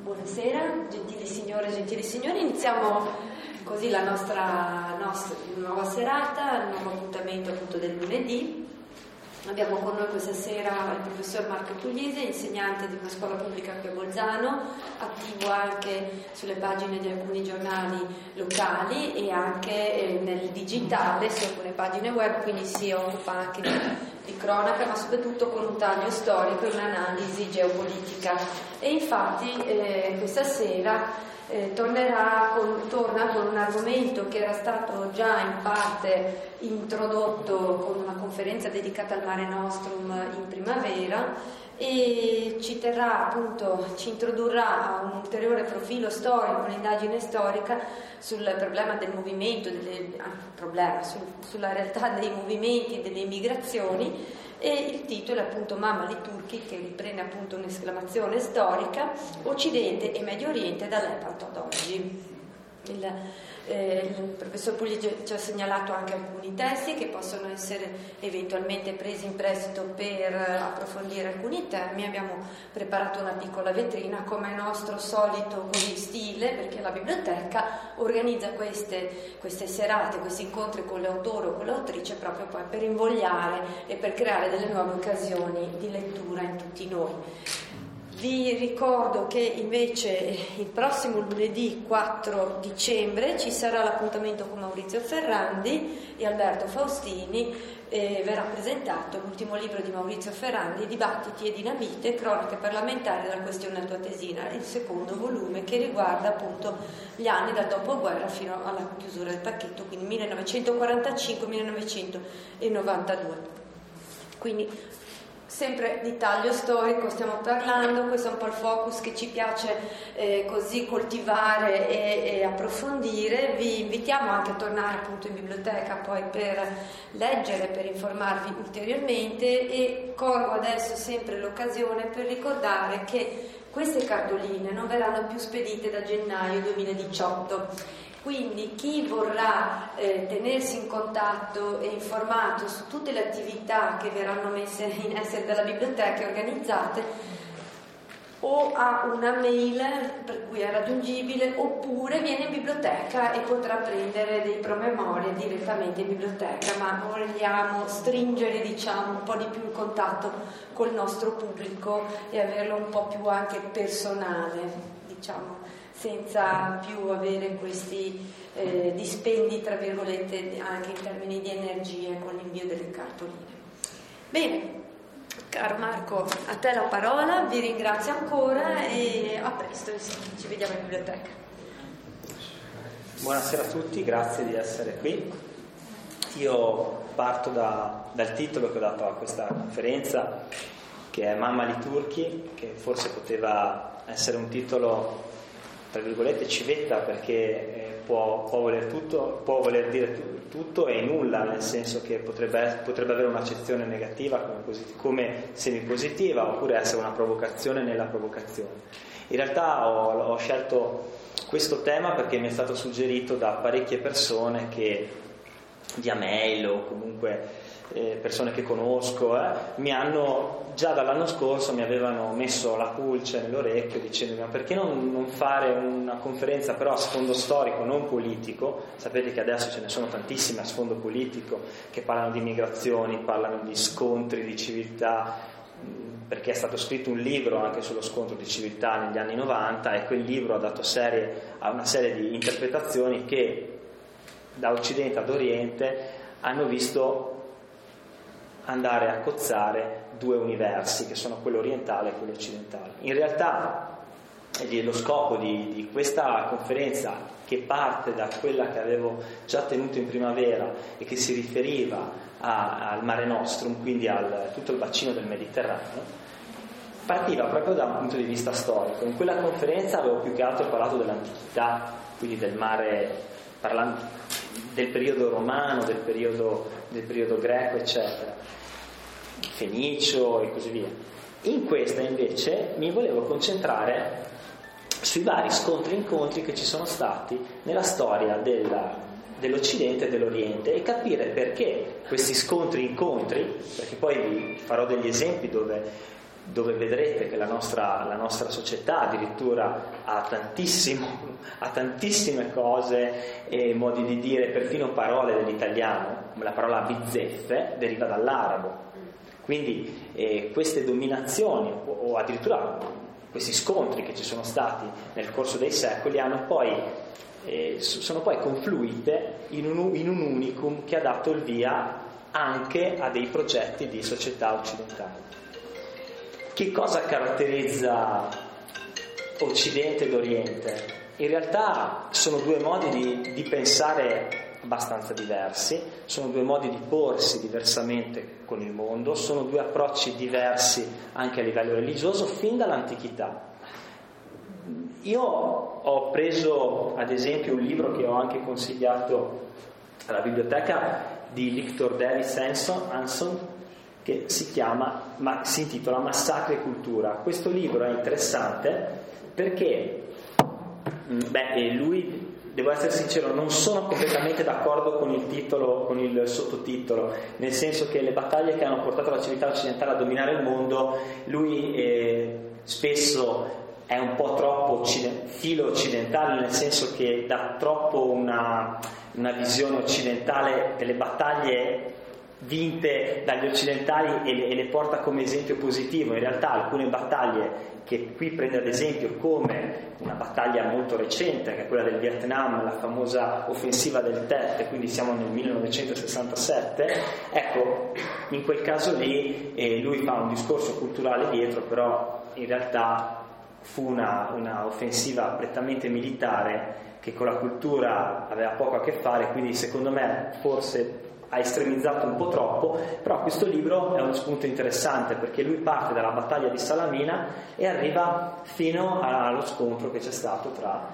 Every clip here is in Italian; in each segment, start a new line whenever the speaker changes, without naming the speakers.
Buonasera, gentili signore e gentili signori, iniziamo così la nostra nuova serata, il nuovo appuntamento appunto del lunedì. Abbiamo con noi questa sera il professor Marco Pugliese, insegnante di una scuola pubblica qui a Bolzano, attivo anche sulle pagine di alcuni giornali locali e anche nel digitale su alcune pagine web, quindi si occupa anche di cronaca, ma soprattutto con un taglio storico e un'analisi geopolitica. E infatti questa sera torna con un argomento che era stato già in parte introdotto con una conferenza dedicata al Mare Nostrum in primavera, e ci introdurrà a un ulteriore profilo storico, un'indagine storica sul problema del movimento, sulla realtà dei movimenti e delle immigrazioni, e il titolo è appunto Mamma di Turchi, che riprende appunto un'esclamazione storica: Occidente e Medio Oriente da Lepanto ad oggi. Il professor Pugliese ci ha segnalato anche alcuni testi che possono essere eventualmente presi in prestito per approfondire alcuni temi. Abbiamo preparato una piccola vetrina, come è nostro solito così stile, perché la biblioteca organizza queste serate, questi incontri con l'autore o con l'autrice, proprio poi per invogliare e per creare delle nuove occasioni di lettura in tutti noi. Vi ricordo che invece il prossimo lunedì 4 dicembre ci sarà l'appuntamento con Maurizio Ferrandi e Alberto Faustini. Verrà presentato l'ultimo libro di Maurizio Ferrandi, Dibattiti e dinamite, cronache parlamentari dalla questione altoatesina, il secondo volume, che riguarda appunto gli anni dal dopoguerra fino alla chiusura del pacchetto, quindi 1945-1992. Quindi sempre di taglio storico stiamo parlando, questo è un po' il focus che ci piace così coltivare e approfondire. Vi invitiamo anche a tornare appunto in biblioteca poi per leggere, per informarvi ulteriormente, e colgo adesso sempre l'occasione per ricordare che queste cartoline non verranno più spedite da gennaio 2018. Quindi chi vorrà tenersi in contatto e informato su tutte le attività che verranno messe in essere dalla biblioteca e organizzate, o ha una mail per cui è raggiungibile, oppure viene in biblioteca e potrà prendere dei promemoria direttamente in biblioteca, ma vogliamo stringere un po' di più in contatto col nostro pubblico e averlo un po' più anche personale, senza più avere questi dispendi, tra virgolette, anche in termini di energie con l'invio delle cartoline. Bene, caro Marco, a te la parola, vi ringrazio ancora e a presto, ci vediamo in biblioteca.
Buonasera a tutti, grazie di essere qui. Io parto dal titolo che ho dato a questa conferenza, che è Mamma di Turchi, che forse poteva essere un titolo tra virgolette civetta, perché può voler dire tutto e nulla, nel senso che potrebbe avere un'accezione negativa come semipositiva, oppure essere una provocazione nella provocazione. In realtà ho scelto questo tema perché mi è stato suggerito da parecchie persone che via mail o comunque persone che conosco mi hanno già dall'anno scorso mi avevano messo la pulce nell'orecchio dicendomi: ma perché non fare una conferenza però a sfondo storico, non politico? Sapete che adesso ce ne sono tantissime a sfondo politico che parlano di migrazioni, parlano di scontri di civiltà, perché è stato scritto un libro anche sullo scontro di civiltà negli anni 90, e quel libro ha dato a una serie di interpretazioni che da Occidente ad Oriente hanno visto andare a cozzare due universi, che sono quello orientale e quello occidentale. In realtà lo scopo di questa conferenza, che parte da quella che avevo già tenuto in primavera e che si riferiva al Mare Nostrum, quindi a tutto il bacino del Mediterraneo, partiva proprio da un punto di vista storico. In quella conferenza avevo più che altro parlato dell'antichità, quindi del mare, parlando del periodo romano, del periodo greco, eccetera, fenicio e così via. In questa invece mi volevo concentrare sui vari scontri e incontri che ci sono stati nella storia dell'Occidente e dell'Oriente, e capire perché questi scontri e incontri, perché poi vi farò degli esempi dove dove vedrete che la nostra società addirittura ha tantissime cose e modi di dire, perfino parole dell'italiano, come la parola bizzeffe deriva dall'arabo. Quindi queste dominazioni o addirittura questi scontri che ci sono stati nel corso dei secoli sono poi confluite in un unicum che ha dato il via anche a dei progetti di società occidentali. Che cosa caratterizza Occidente ed Oriente? In realtà sono due modi di pensare abbastanza diversi, sono due modi di porsi diversamente con il mondo, sono due approcci diversi anche a livello religioso fin dall'antichità. Io ho preso ad esempio un libro che ho anche consigliato alla biblioteca di Victor Davis Hanson, che si intitola Massacri e cultura. Questo libro è interessante perché lui, devo essere sincero, non sono completamente d'accordo con il titolo, con il sottotitolo, nel senso che le battaglie che hanno portato la civiltà occidentale a dominare il mondo, lui spesso è un po' troppo filo occidentale, nel senso che dà troppo una visione occidentale delle battaglie vinte dagli occidentali e le porta come esempio positivo. In realtà alcune battaglie che qui prende ad esempio come una battaglia molto recente, che è quella del Vietnam, la famosa offensiva del Tet, quindi siamo nel 1967, ecco, in quel caso lì lui fa un discorso culturale dietro, però in realtà fu una offensiva prettamente militare che con la cultura aveva poco a che fare, quindi secondo me forse ha estremizzato un po' troppo, però questo libro è uno spunto interessante perché lui parte dalla battaglia di Salamina e arriva fino allo scontro che c'è stato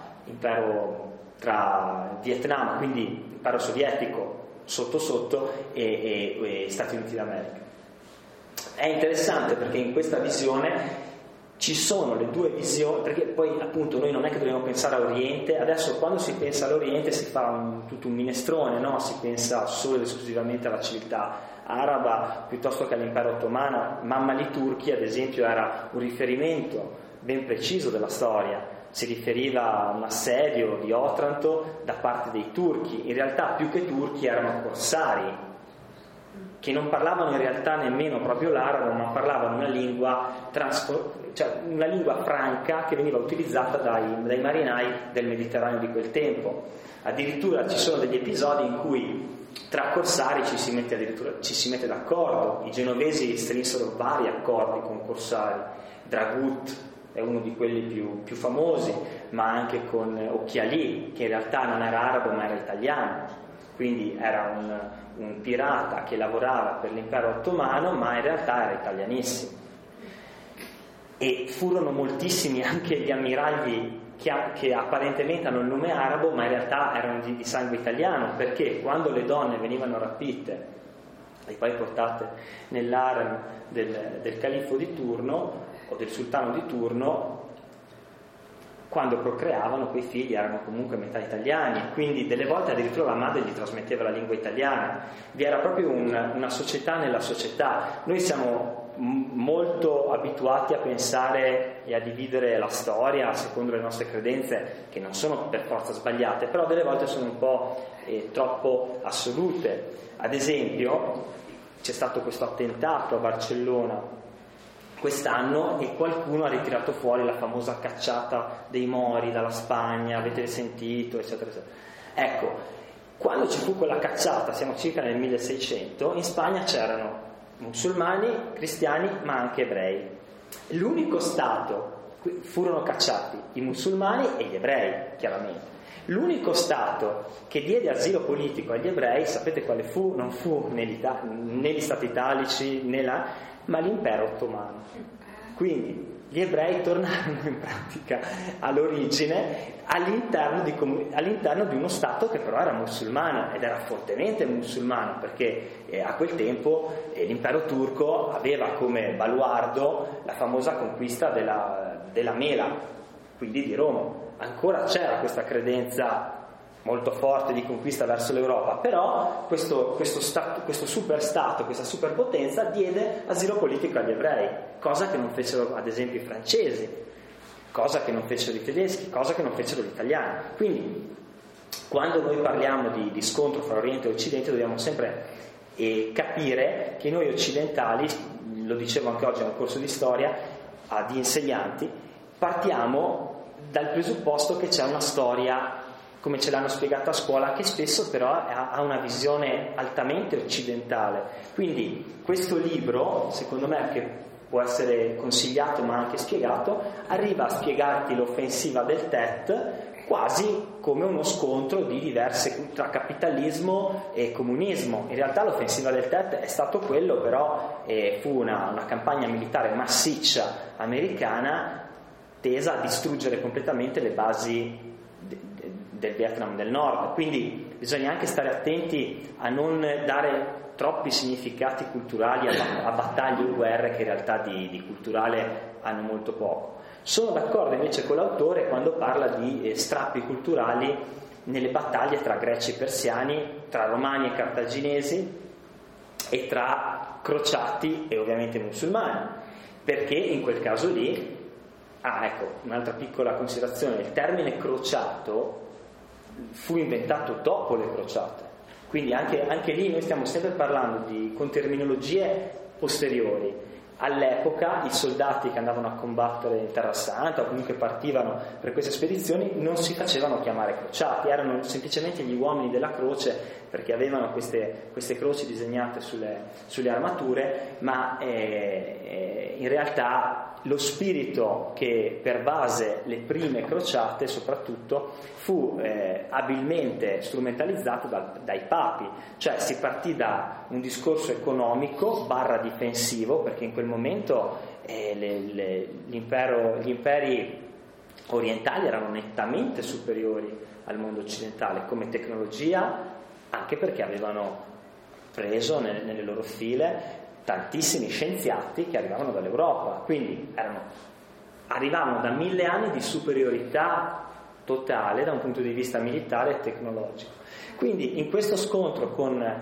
tra Vietnam, quindi impero sovietico sotto e Stati Uniti d'America. È interessante perché in questa visione ci sono le due visioni, perché poi appunto noi non è che dobbiamo pensare a Oriente. Adesso quando si pensa all'Oriente si fa tutto un minestrone, no? Si pensa solo ed esclusivamente alla civiltà araba piuttosto che all'impero ottomano. Mamma Turchi ad esempio era un riferimento ben preciso della storia, si riferiva a un assedio di Otranto da parte dei turchi. In realtà più che turchi erano corsari che non parlavano in realtà nemmeno proprio l'arabo, ma parlavano una lingua una lingua franca che veniva utilizzata dai marinai del Mediterraneo di quel tempo. Addirittura ci sono degli episodi in cui tra corsari ci si mette d'accordo. I genovesi strinsero vari accordi con corsari. Dragut è uno di quelli più famosi, ma anche con Occhiali, che in realtà non era arabo ma era italiano, quindi era un pirata che lavorava per l'impero ottomano ma in realtà era italianissimo. E furono moltissimi anche gli ammiragli che apparentemente hanno il nome arabo ma in realtà erano di sangue italiano, perché quando le donne venivano rapite e poi portate nell'harem del califfo di turno o del sultano di turno, quando procreavano quei figli erano comunque metà italiani, quindi delle volte addirittura la madre gli trasmetteva la lingua italiana. Vi era proprio una società nella società. Noi siamo molto abituati a pensare e a dividere la storia secondo le nostre credenze, che non sono per forza sbagliate, però delle volte sono un po' troppo assolute. Ad esempio c'è stato questo attentato a Barcellona quest'anno e qualcuno ha ritirato fuori la famosa cacciata dei Mori dalla Spagna, avete sentito, eccetera, eccetera. Ecco, quando ci fu quella cacciata, siamo circa nel 1600, in Spagna c'erano musulmani, cristiani, ma anche ebrei. L'unico stato, furono cacciati i musulmani e gli ebrei, chiaramente. L'unico stato che diede asilo politico agli ebrei, sapete quale fu? Non fu né gli stati italici, ma l'impero ottomano. Quindi gli ebrei tornarono in pratica all'origine all'interno di uno stato che però era musulmano, ed era fortemente musulmano, perché a quel tempo l'impero turco aveva come baluardo la famosa conquista della Mela, quindi di Roma. Ancora c'era questa credenza molto forte di conquista verso l'Europa, però questo superstato, questa superpotenza diede asilo politico agli ebrei, cosa che non fecero ad esempio i francesi, cosa che non fecero i tedeschi, cosa che non fecero gli italiani. Quindi quando noi parliamo di scontro fra Oriente e Occidente dobbiamo sempre capire che noi occidentali, lo dicevo anche oggi nel corso di storia di insegnanti, partiamo dal presupposto che c'è una storia, come ce l'hanno spiegata a scuola, che spesso però ha una visione altamente occidentale. Quindi questo libro, secondo me, che può essere consigliato ma anche spiegato, arriva a spiegarti l'offensiva del Tet quasi come uno scontro di diverse tra capitalismo e comunismo. In realtà l'offensiva del Tet è stato quello, però fu una campagna militare massiccia americana tesa a distruggere completamente le basi del Vietnam del Nord. Quindi bisogna anche stare attenti a non dare troppi significati culturali a battaglie o guerre che in realtà di culturale hanno molto poco. Sono d'accordo invece con l'autore quando parla di strappi culturali nelle battaglie tra greci e persiani, tra romani e cartaginesi e tra crociati e ovviamente musulmani, perché in quel caso lì, ecco, un'altra piccola considerazione, il termine crociato fu inventato dopo le crociate, quindi anche lì noi stiamo sempre parlando con terminologie posteriori. All'epoca i soldati che andavano a combattere in Terra Santa o comunque partivano per queste spedizioni non si facevano chiamare crociati, erano semplicemente gli uomini della croce, perché avevano queste croci disegnate sulle armature, ma in realtà lo spirito che pervase le prime crociate soprattutto fu abilmente strumentalizzato dai papi, cioè si partì da un discorso economico / difensivo, perché in quel momento gli imperi orientali erano nettamente superiori al mondo occidentale come tecnologia, anche perché avevano preso nelle loro file tantissimi scienziati che arrivavano dall'Europa, quindi arrivavano da 1000 anni di superiorità totale da un punto di vista militare e tecnologico. Quindi in questo scontro con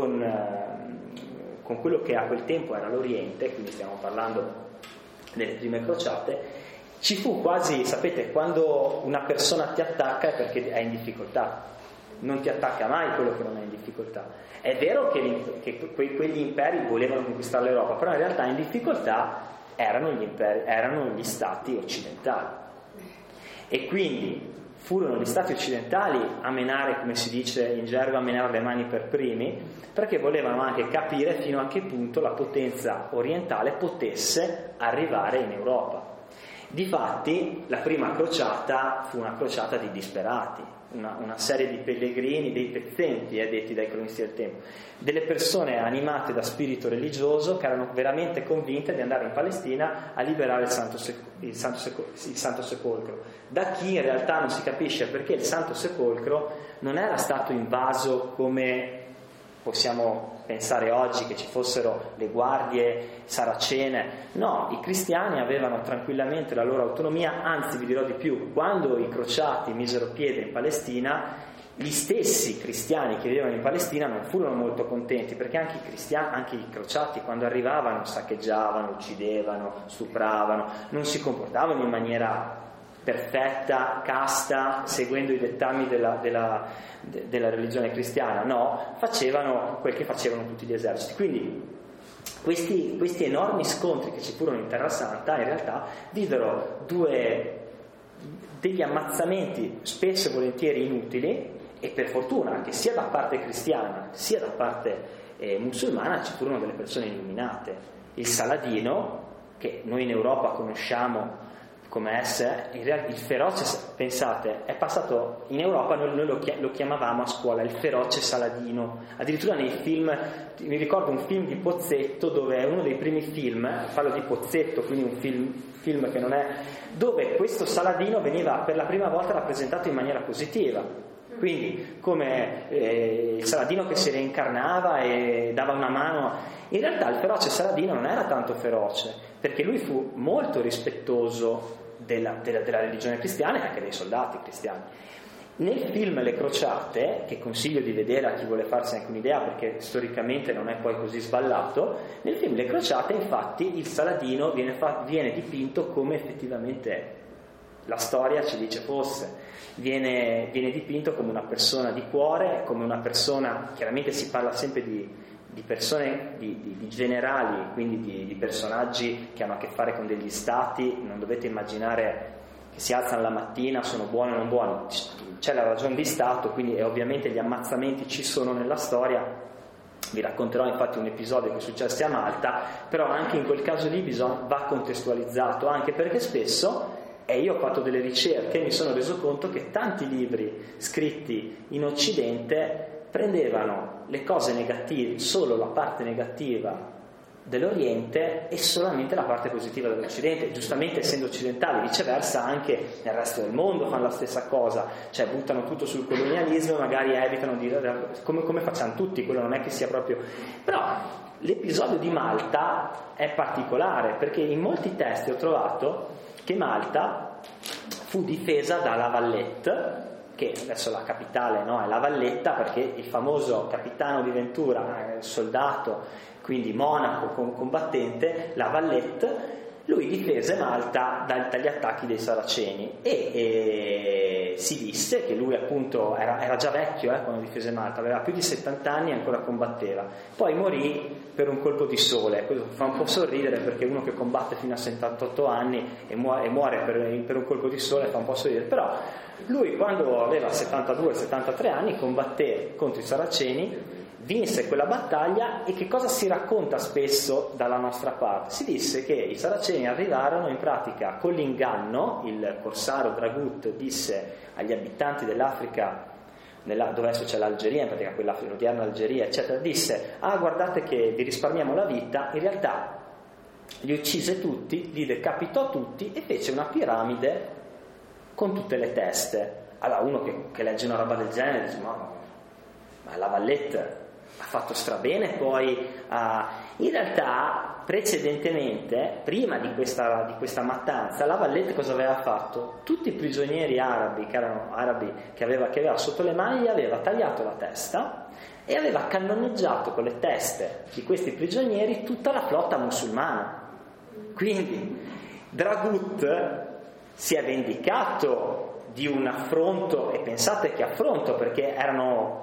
quello che a quel tempo era l'Oriente, quindi stiamo parlando delle prime crociate, ci fu quasi, sapete, quando una persona ti attacca è perché è in difficoltà, non ti attacca mai quello che non è in difficoltà. È vero che quegli imperi volevano conquistare l'Europa, però in realtà in difficoltà erano gli stati occidentali, e quindi furono gli stati occidentali a menare, come si dice in gergo, a menare le mani per primi, perché volevano anche capire fino a che punto la potenza orientale potesse arrivare in Europa. Difatti la prima crociata fu una crociata di disperati, una serie di pellegrini, dei pezzenti, detti dai cronisti del tempo, delle persone animate da spirito religioso che erano veramente convinte di andare in Palestina a liberare il Santo Sepolcro, da chi in realtà non si capisce perché il Santo Sepolcro non era stato invaso come possiamo pensare oggi, che ci fossero le guardie saracene. No, i cristiani avevano tranquillamente la loro autonomia, anzi vi dirò di più, quando i crociati misero piede in Palestina, gli stessi cristiani che vivevano in Palestina non furono molto contenti, perché anche i crociati quando arrivavano saccheggiavano, uccidevano, stupravano, non si comportavano in maniera perfetta, casta, seguendo i dettami della religione cristiana, no, facevano quel che facevano tutti gli eserciti. Quindi questi enormi scontri che ci furono in Terra Santa in realtà videro degli ammazzamenti spesso e volentieri inutili, e per fortuna che sia da parte cristiana sia da parte musulmana ci furono delle persone illuminate. Il Saladino, che noi in Europa conosciamo come essere, in realtà il feroce, pensate, è passato in Europa, noi lo chiamavamo a scuola il feroce Saladino. Addirittura nei film, mi ricordo un film di Pozzetto, dove è uno dei primi film, parlo di Pozzetto, quindi un film che non è, dove questo Saladino veniva per la prima volta rappresentato in maniera positiva, quindi come il Saladino che si reincarnava e dava una mano. In realtà il feroce Saladino non era tanto feroce, perché lui fu molto rispettoso della religione cristiana e anche dei soldati cristiani, Nel film Le Crociate, che consiglio di vedere a chi vuole farsi anche un'idea perché storicamente non è poi così sballato, nel film Le Crociate infatti il Saladino viene dipinto come effettivamente la storia ci dice fosse, viene dipinto come una persona di cuore, come una persona, chiaramente si parla sempre di persone, di generali, quindi di personaggi che hanno a che fare con degli stati, non dovete immaginare che si alzano la mattina, sono buoni o non buoni, c'è la ragione di Stato, quindi ovviamente gli ammazzamenti ci sono nella storia. Vi racconterò infatti un episodio che è successo a Malta, però anche in quel caso lì va contestualizzato, anche perché spesso, e io ho fatto delle ricerche e mi sono reso conto che tanti libri scritti in Occidente prendevano le cose negative, solo la parte negativa dell'Oriente e solamente la parte positiva dell'Occidente, giustamente essendo occidentali. Viceversa anche nel resto del mondo fanno la stessa cosa, cioè buttano tutto sul colonialismo e magari evitano di come facciamo tutti, quello non è che sia proprio. Però l'episodio di Malta è particolare perché in molti testi ho trovato che Malta fu difesa da La Vallette, che adesso la capitale, no, è La Valletta, perché il famoso capitano di Ventura, soldato, quindi monaco combattente, La Vallette, lui difese Malta dagli attacchi dei Saraceni e si disse che lui appunto era già vecchio quando difese Malta, aveva più di 70 anni e ancora combatteva, poi morì per un colpo di sole. Questo fa un po' sorridere perché uno che combatte fino a 78 anni e muore per un colpo di sole fa un po' sorridere, però lui quando aveva 72-73 anni combatté contro i Saraceni, vinse quella battaglia. E che cosa si racconta spesso dalla nostra parte? Si disse che i Saraceni arrivarono in pratica con l'inganno. Il corsaro Dragut disse agli abitanti dell'Africa, dove adesso c'è l'Algeria, in pratica quella odierna Algeria eccetera, disse: guardate che vi risparmiamo la vita. In realtà li uccise tutti, li decapitò tutti e fece una piramide con tutte le teste. Allora uno che legge una roba del genere dice: ma La Vallette ha fatto strabene. Poi in realtà precedentemente, prima di questa mattanza, La Vallette cosa aveva fatto? Tutti i prigionieri arabi che aveva sotto le mani gli aveva tagliato la testa e aveva cannoneggiato con le teste di questi prigionieri tutta la flotta musulmana. Quindi Dragut si è vendicato di un affronto, e pensate che affronto, perché erano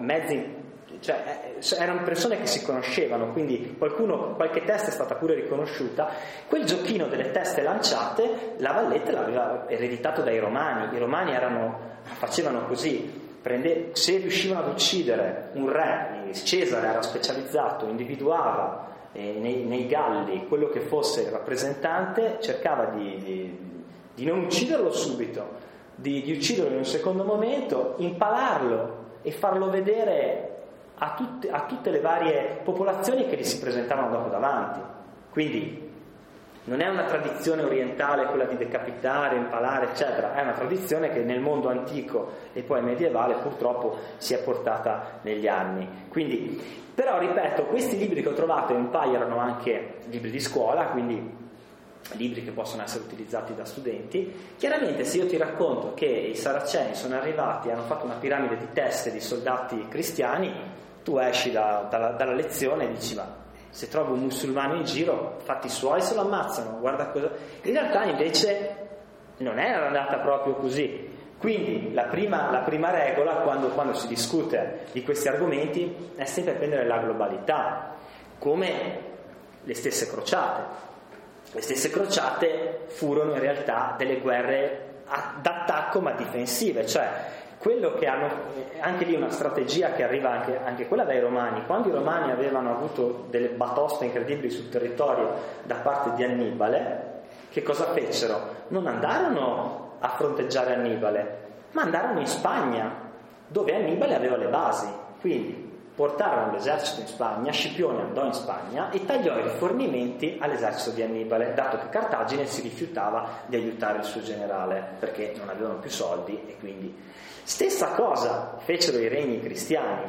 erano persone che si conoscevano, quindi qualche testa è stata pure riconosciuta. Quel giochino delle teste lanciate La Valletta l'aveva ereditato dai Romani. I Romani facevano così, se riuscivano ad uccidere un re, Cesare era specializzato, individuava nei Galli quello che fosse il rappresentante, cercava di non ucciderlo subito, di ucciderlo in un secondo momento, impalarlo e farlo vedere a tutte le varie popolazioni che gli si presentavano dopo davanti. Quindi non è una tradizione orientale quella di decapitare, impalare eccetera, è una tradizione che nel mondo antico e poi medievale purtroppo si è portata negli anni. Quindi, però ripeto, questi libri che ho trovato un paio erano anche libri di scuola, quindi libri che possono essere utilizzati da studenti. Chiaramente se io ti racconto che i Saraceni sono arrivati e hanno fatto una piramide di teste di soldati cristiani, tu esci dalla lezione e dici: ma se trovo un musulmano in giro, fatti suoi se lo ammazzano, guarda cosa. In realtà invece non è andata proprio così. Quindi la prima regola quando si discute di questi argomenti è sempre prendere la globalità, come le stesse crociate. Le stesse crociate furono in realtà delle guerre d'attacco ma difensive, cioè quello che hanno anche lì una strategia che arriva anche quella dai Romani. Quando i Romani avevano avuto delle batoste incredibili sul territorio da parte di Annibale, che cosa fecero? Non andarono a fronteggiare Annibale, ma andarono in Spagna, dove Annibale aveva le basi. Quindi portarono l'esercito in Spagna, Scipione andò in Spagna e tagliò i rifornimenti all'esercito di Annibale, dato che Cartagine si rifiutava di aiutare il suo generale perché non avevano più soldi. E quindi stessa cosa fecero i regni cristiani.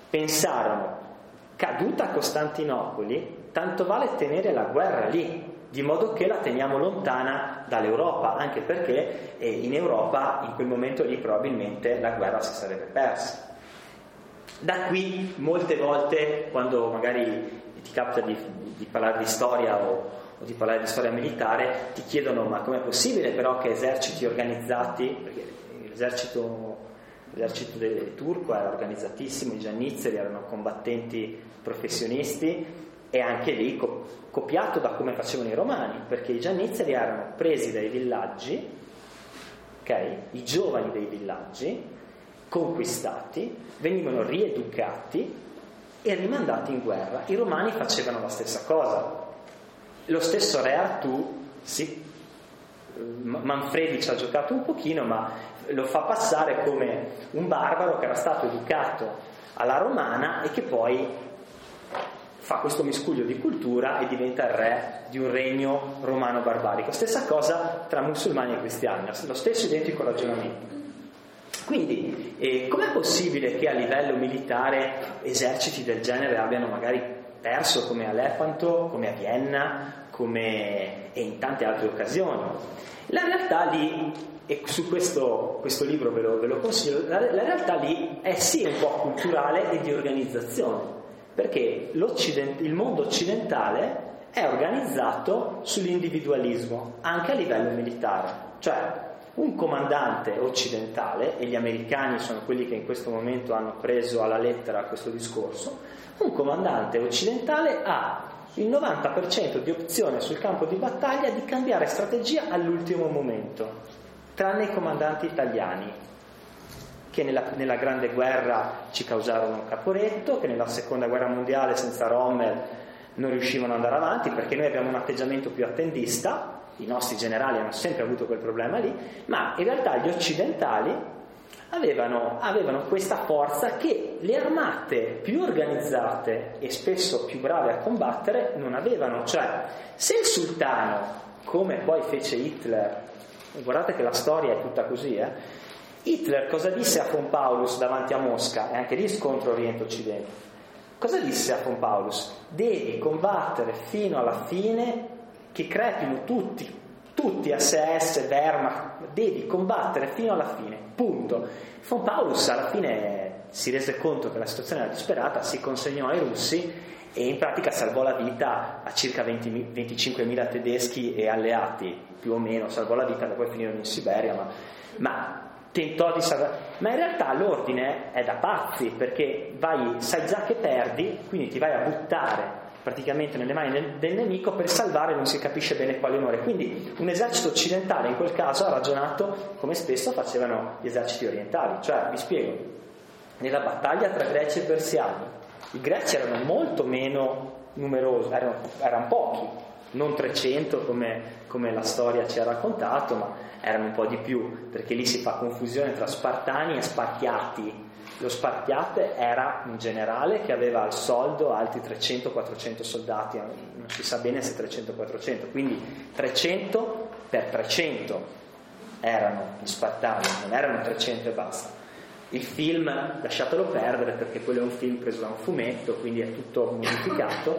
Pensarono: caduta Costantinopoli, tanto vale tenere la guerra lì, di modo che la teniamo lontana dall'Europa, anche perché in Europa in quel momento lì probabilmente la guerra si sarebbe persa. Da qui molte volte, quando magari ti capita di parlare di storia o di parlare di storia militare, ti chiedono: ma com'è possibile però che eserciti organizzati, perché l'esercito turco era organizzatissimo, i giannizzeri erano combattenti professionisti, e anche lì copiato da come facevano i romani, perché i giannizzeri erano presi dai villaggi, okay? I giovani dei villaggi, conquistati, venivano rieducati e rimandati in guerra. I romani facevano la stessa cosa. Lo stesso re Artù, sì, Manfredi ci ha giocato un pochino, ma lo fa passare come un barbaro che era stato educato alla romana e che poi fa questo miscuglio di cultura e diventa il re di un regno romano barbarico. Stessa cosa tra musulmani e cristiani, lo stesso identico ragionamento. Quindi com'è possibile che a livello militare eserciti del genere abbiano magari perso, come a Lepanto, come a Vienna, e in tante altre occasioni? La realtà lì, e su questo libro ve lo consiglio, la realtà lì è sì un po' culturale e di organizzazione, perché il mondo occidentale è organizzato sull'individualismo anche a livello militare. Cioè un comandante occidentale, e gli americani sono quelli che in questo momento hanno preso alla lettera questo discorso, un comandante occidentale ha il 90% di opzione sul campo di battaglia di cambiare strategia all'ultimo momento, tranne i comandanti italiani, che nella Grande Guerra ci causarono un Caporetto, che nella Seconda Guerra Mondiale senza Rommel non riuscivano ad andare avanti, perché noi abbiamo un atteggiamento più attendista. I nostri generali hanno sempre avuto quel problema lì, ma in realtà gli occidentali avevano questa forza che le armate più organizzate e spesso più brave a combattere non avevano. Cioè, se il sultano, come poi fece Hitler, guardate che la storia è tutta così, Hitler cosa disse a von Paulus davanti a Mosca? E anche lì scontro Oriente-Occidente. Cosa disse a von Paulus? Devi combattere fino alla fine, che crepino tutti SS, Wehrmacht, devi combattere fino alla fine, punto. Von Paulus alla fine si rese conto che la situazione era disperata, si consegnò ai russi e in pratica salvò la vita a circa 25.000 tedeschi e alleati, più o meno salvò la vita, poi finirono in Siberia, ma tentò di salvare. Ma in realtà l'ordine è da pazzi, perché sai già che perdi, quindi ti vai a buttare praticamente nelle mani del nemico per salvare non si capisce bene quale onore. Quindi un esercito occidentale in quel caso ha ragionato come spesso facevano gli eserciti orientali. Cioè, vi spiego, nella battaglia tra greci e persiani i greci erano molto meno numerosi, erano pochi, non 300 come la storia ci ha raccontato, ma erano un po' di più, perché lì si fa confusione tra spartani e spartiati. Lo Spartiate era un generale che aveva al soldo altri 300-400 soldati, non si sa bene se 300-400, quindi 300 per 300 erano gli spartani, non erano 300 e basta. Il film lasciatelo perdere, perché quello è un film preso da un fumetto, quindi è tutto modificato.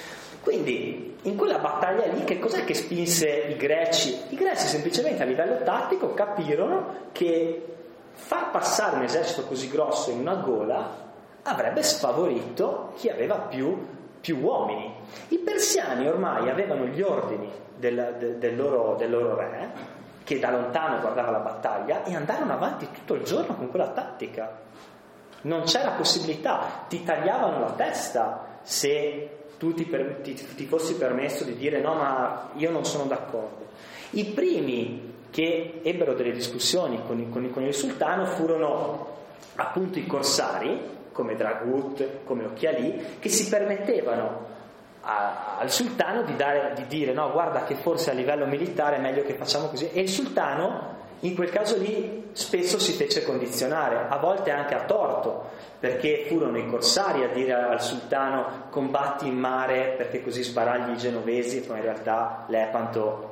Quindi in quella battaglia lì che cos'è che spinse i greci? I greci semplicemente a livello tattico capirono che far passare un esercito così grosso in una gola avrebbe sfavorito chi aveva più uomini. I persiani ormai avevano gli ordini del loro re, che da lontano guardava la battaglia, e andarono avanti tutto il giorno con quella tattica. Non c'era possibilità, ti tagliavano la testa se tu ti fossi permesso di dire no, ma io non sono d'accordo. I primi che ebbero delle discussioni con il sultano furono appunto i corsari, come Dragut, come Occhialì, che si permettevano al sultano di dire no, guarda che forse a livello militare è meglio che facciamo così, e il sultano in quel caso lì spesso si fece condizionare, a volte anche a torto, perché furono i corsari a dire al sultano combatti in mare perché così sbaragli i genovesi, ma in realtà Lepanto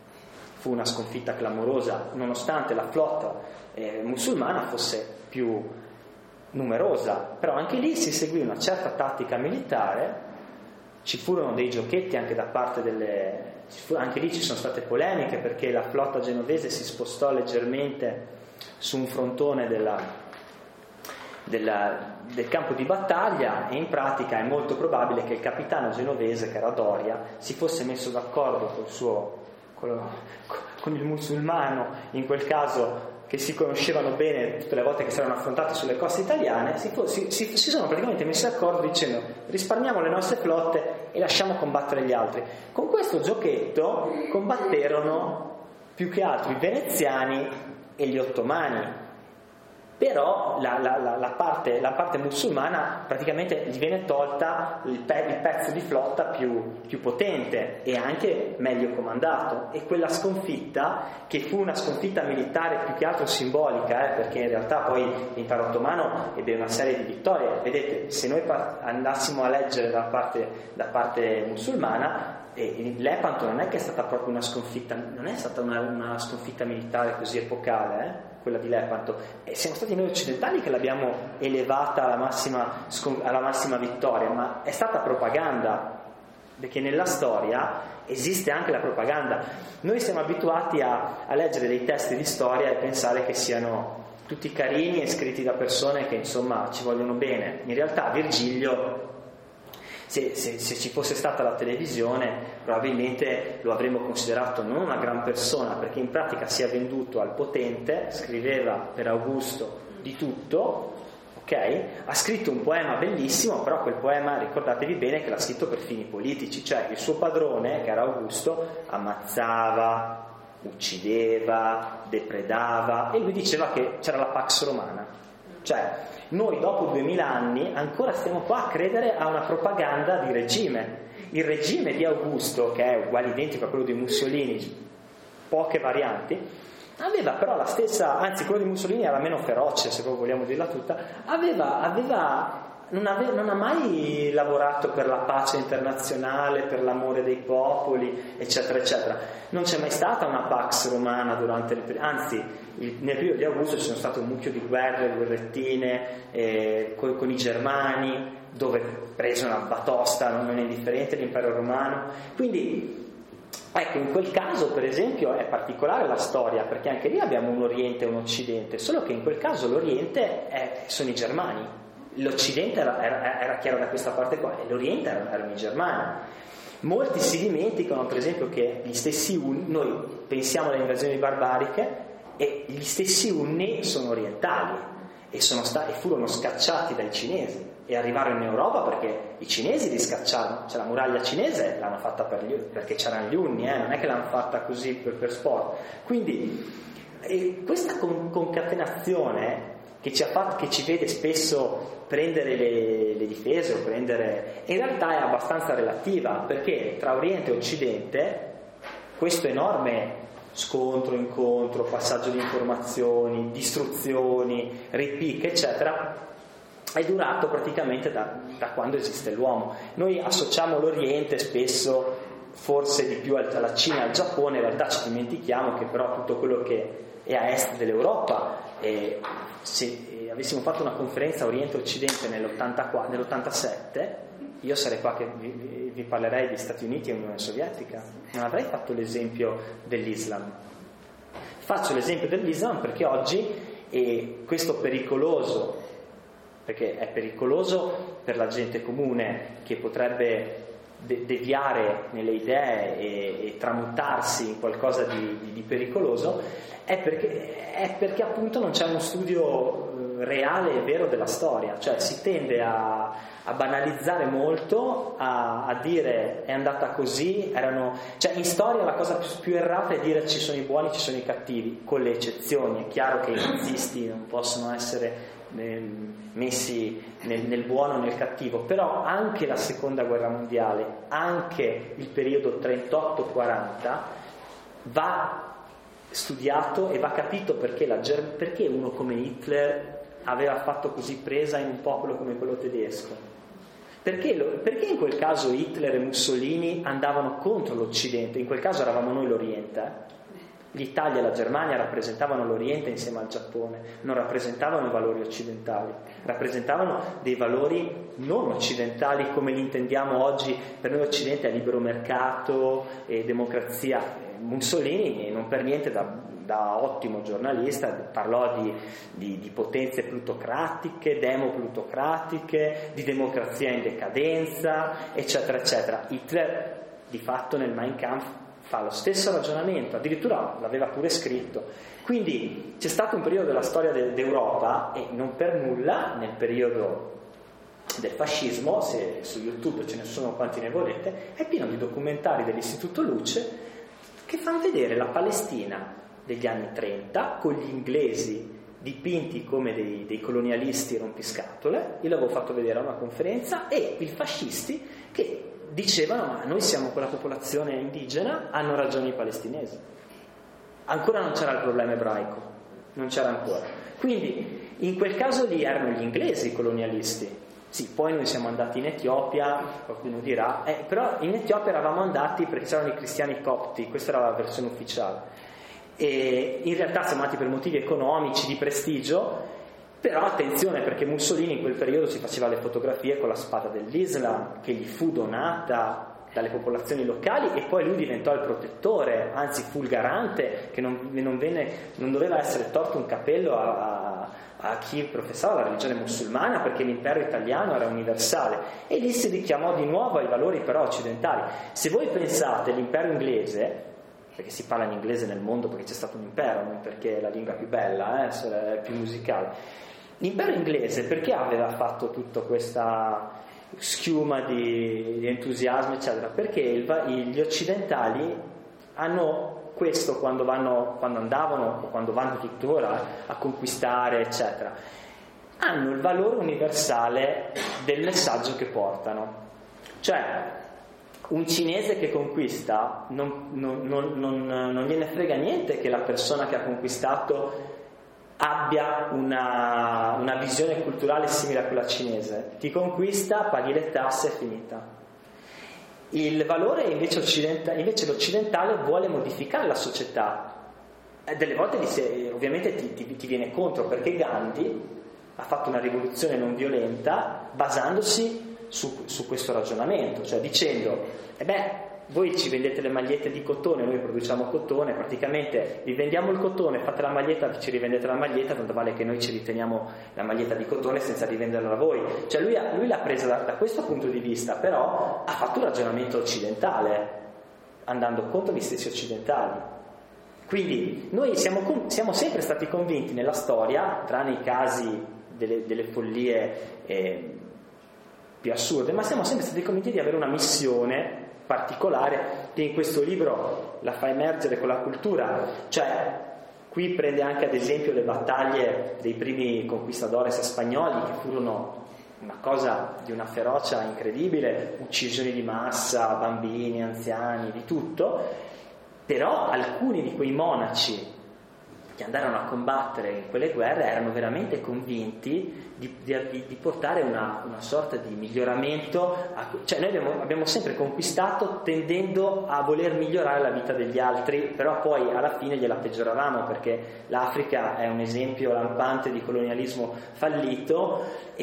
fu una sconfitta clamorosa, nonostante la flotta musulmana fosse più numerosa. Però anche lì si seguì una certa tattica militare, ci furono dei giochetti anche da parte anche lì ci sono state polemiche, perché la flotta genovese si spostò leggermente su un frontone del campo di battaglia, e in pratica è molto probabile che il capitano genovese, che era Doria, si fosse messo d'accordo con il musulmano, in quel caso, che si conoscevano bene tutte le volte che si erano affrontati sulle coste italiane, si sono praticamente messi d'accordo dicendo: risparmiamo le nostre flotte e lasciamo combattere gli altri. Con questo giochetto combatterono più che altro i veneziani e gli ottomani. Però la parte musulmana praticamente gli viene tolta il pezzo di flotta più potente e anche meglio comandato, e quella sconfitta, che fu una sconfitta militare più che altro simbolica, perché in realtà poi l'impero ottomano ebbe una serie di vittorie. Vedete, se noi andassimo a leggere da parte musulmana, Lepanto non è che è stata proprio una sconfitta, non è stata una sconfitta militare così epocale, quella di Lepanto, e siamo stati noi occidentali che l'abbiamo elevata alla massima vittoria, ma è stata propaganda, perché nella storia esiste anche la propaganda. Noi siamo abituati a leggere dei testi di storia e pensare che siano tutti carini e scritti da persone che insomma ci vogliono bene. In realtà Virgilio, se ci fosse stata la televisione, probabilmente lo avremmo considerato non una gran persona, perché in pratica si è venduto al potente, scriveva per Augusto di tutto, ok? Ha scritto un poema bellissimo, però quel poema, ricordatevi bene che l'ha scritto per fini politici, cioè il suo padrone, che era Augusto, ammazzava, uccideva, depredava, e lui diceva che c'era la Pax Romana. Cioè, noi dopo 2000 anni ancora stiamo qua a credere a una propaganda di regime. Il regime di Augusto, che è uguale identico a quello di Mussolini, poche varianti, aveva però la stessa, anzi quello di Mussolini era meno feroce, se proprio vogliamo dirla tutta, non ha mai lavorato per la pace internazionale, per l'amore dei popoli, eccetera eccetera. Non c'è mai stata una Pax Romana durante il periodo, anzi nel periodo di Augusto ci sono state un mucchio di guerrettine con i germani, dove prese una batosta non indifferente l'impero romano. Quindi ecco, in quel caso per esempio è particolare la storia, perché anche lì abbiamo un Oriente e un Occidente, solo che in quel caso l'Oriente sono i Germani, l'Occidente era chiaro da questa parte qua, e l'Oriente erano i Germani. Molti si dimenticano per esempio che gli stessi noi pensiamo alle invasioni barbariche, e gli stessi Unni sono orientali e furono scacciati dai cinesi e arrivarono in Europa perché i cinesi li scacciarono. Cioè la muraglia cinese l'hanno fatta perché c'erano gli Unni, non è che l'hanno fatta così per sport. Quindi questa concatenazione che ci vede spesso prendere le difese o prendere, in realtà è abbastanza relativa, perché tra Oriente e Occidente questo enorme scontro, incontro, passaggio di informazioni, distruzioni, ripicche eccetera, è durato praticamente da quando esiste l'uomo. Noi associamo l'Oriente spesso forse di più alla Cina e al Giappone, in realtà ci dimentichiamo che però tutto quello che è a est dell'Europa, se avessimo fatto una conferenza Oriente-Occidente nell'87, io sarei qua che vi parlerei di Stati Uniti e Unione Sovietica, non avrei fatto l'esempio dell'Islam. Faccio l'esempio dell'Islam perché oggi questo pericoloso, perché è pericoloso per la gente comune che potrebbe deviare nelle idee e tramutarsi in qualcosa di pericoloso, è perché appunto non c'è uno studio reale e vero della storia, cioè si tende a banalizzare molto, a dire è andata così, cioè in storia la cosa più errata è dire ci sono i buoni, ci sono i cattivi, con le eccezioni. È chiaro che i nazisti non possono essere messi nel buono o nel cattivo, però anche la seconda guerra mondiale, anche il periodo 38-40 va studiato e va capito perché uno come Hitler aveva fatto così presa in un popolo come quello tedesco. Perché in quel caso Hitler e Mussolini andavano contro l'Occidente? In quel caso eravamo noi l'Oriente. L'Italia e la Germania rappresentavano l'Oriente insieme al Giappone, non rappresentavano i valori occidentali, rappresentavano dei valori non occidentali come li intendiamo oggi. Per noi Occidente è libero mercato e democrazia. Mussolini, non per niente da ottimo giornalista, parlò di potenze plutocratiche, demoplutocratiche, di democrazia in decadenza, eccetera, eccetera. Hitler, di fatto, nel Mein Kampf fa lo stesso ragionamento, addirittura l'aveva pure scritto. Quindi c'è stato un periodo della storia d'Europa, e non per nulla nel periodo del fascismo, se su YouTube ce ne sono quanti ne volete, è pieno di documentari dell'Istituto Luce che fanno vedere la Palestina degli anni 30 con gli inglesi dipinti come dei colonialisti rompiscatole. Io l'avevo fatto vedere a una conferenza, e i fascisti che dicevano: ma noi siamo quella popolazione indigena, hanno ragione i palestinesi. Ancora non c'era il problema ebraico, non c'era ancora. Quindi in quel caso lì erano gli inglesi i colonialisti. Sì, poi noi siamo andati in Etiopia, qualcuno dirà, però in Etiopia eravamo andati perché c'erano i cristiani copti, questa era la versione ufficiale. E in realtà siamo andati per motivi economici, di prestigio, però attenzione, perché Mussolini in quel periodo si faceva le fotografie con la spada dell'Islam, che gli fu donata dalle popolazioni locali, e poi lui diventò il protettore, anzi fu il garante, che non doveva essere torto un capello a chi professava la religione musulmana, perché l'impero italiano era universale, e lì si richiamò di nuovo ai valori però occidentali. Se voi pensate all'impero inglese, perché si parla in inglese nel mondo perché c'è stato un impero, non perché è la lingua più bella, è più musicale. L'impero inglese perché aveva fatto tutta questa schiuma di entusiasmo, eccetera? Perché gli occidentali hanno questo quando andavano, o quando vanno tuttora a conquistare, eccetera, hanno il valore universale del messaggio che portano. Cioè, un cinese che conquista non gliene frega niente che la persona che ha conquistato abbia una visione culturale simile a quella cinese. Ti conquista, paghi le tasse, è finita. Il valore invece l'occidentale vuole modificare la società. Delle volte ovviamente ti viene contro, perché Gandhi ha fatto una rivoluzione non violenta basandosi su questo ragionamento, cioè dicendo voi ci vendete le magliette di cotone, noi produciamo cotone, praticamente vi vendiamo il cotone, fate la maglietta, ci rivendete la maglietta, tanto vale che noi ci riteniamo la maglietta di cotone senza rivenderla a voi. Cioè lui l'ha presa da questo punto di vista, però ha fatto un ragionamento occidentale, andando contro gli stessi occidentali. Quindi noi siamo sempre stati convinti nella storia, tranne i casi delle follie più assurde, ma siamo sempre stati convinti di avere una missione particolare, che in questo libro la fa emergere con la cultura. Cioè, qui prende anche ad esempio le battaglie dei primi conquistadores spagnoli, che furono una cosa di una ferocia incredibile, uccisioni di massa, bambini, anziani, di tutto. Però alcuni di quei monaci che andarono a combattere in quelle guerre erano veramente convinti di portare una sorta di miglioramento. Cioè noi abbiamo sempre conquistato tendendo a voler migliorare la vita degli altri, però poi alla fine gliela peggioravamo, perché l'Africa è un esempio lampante di colonialismo fallito,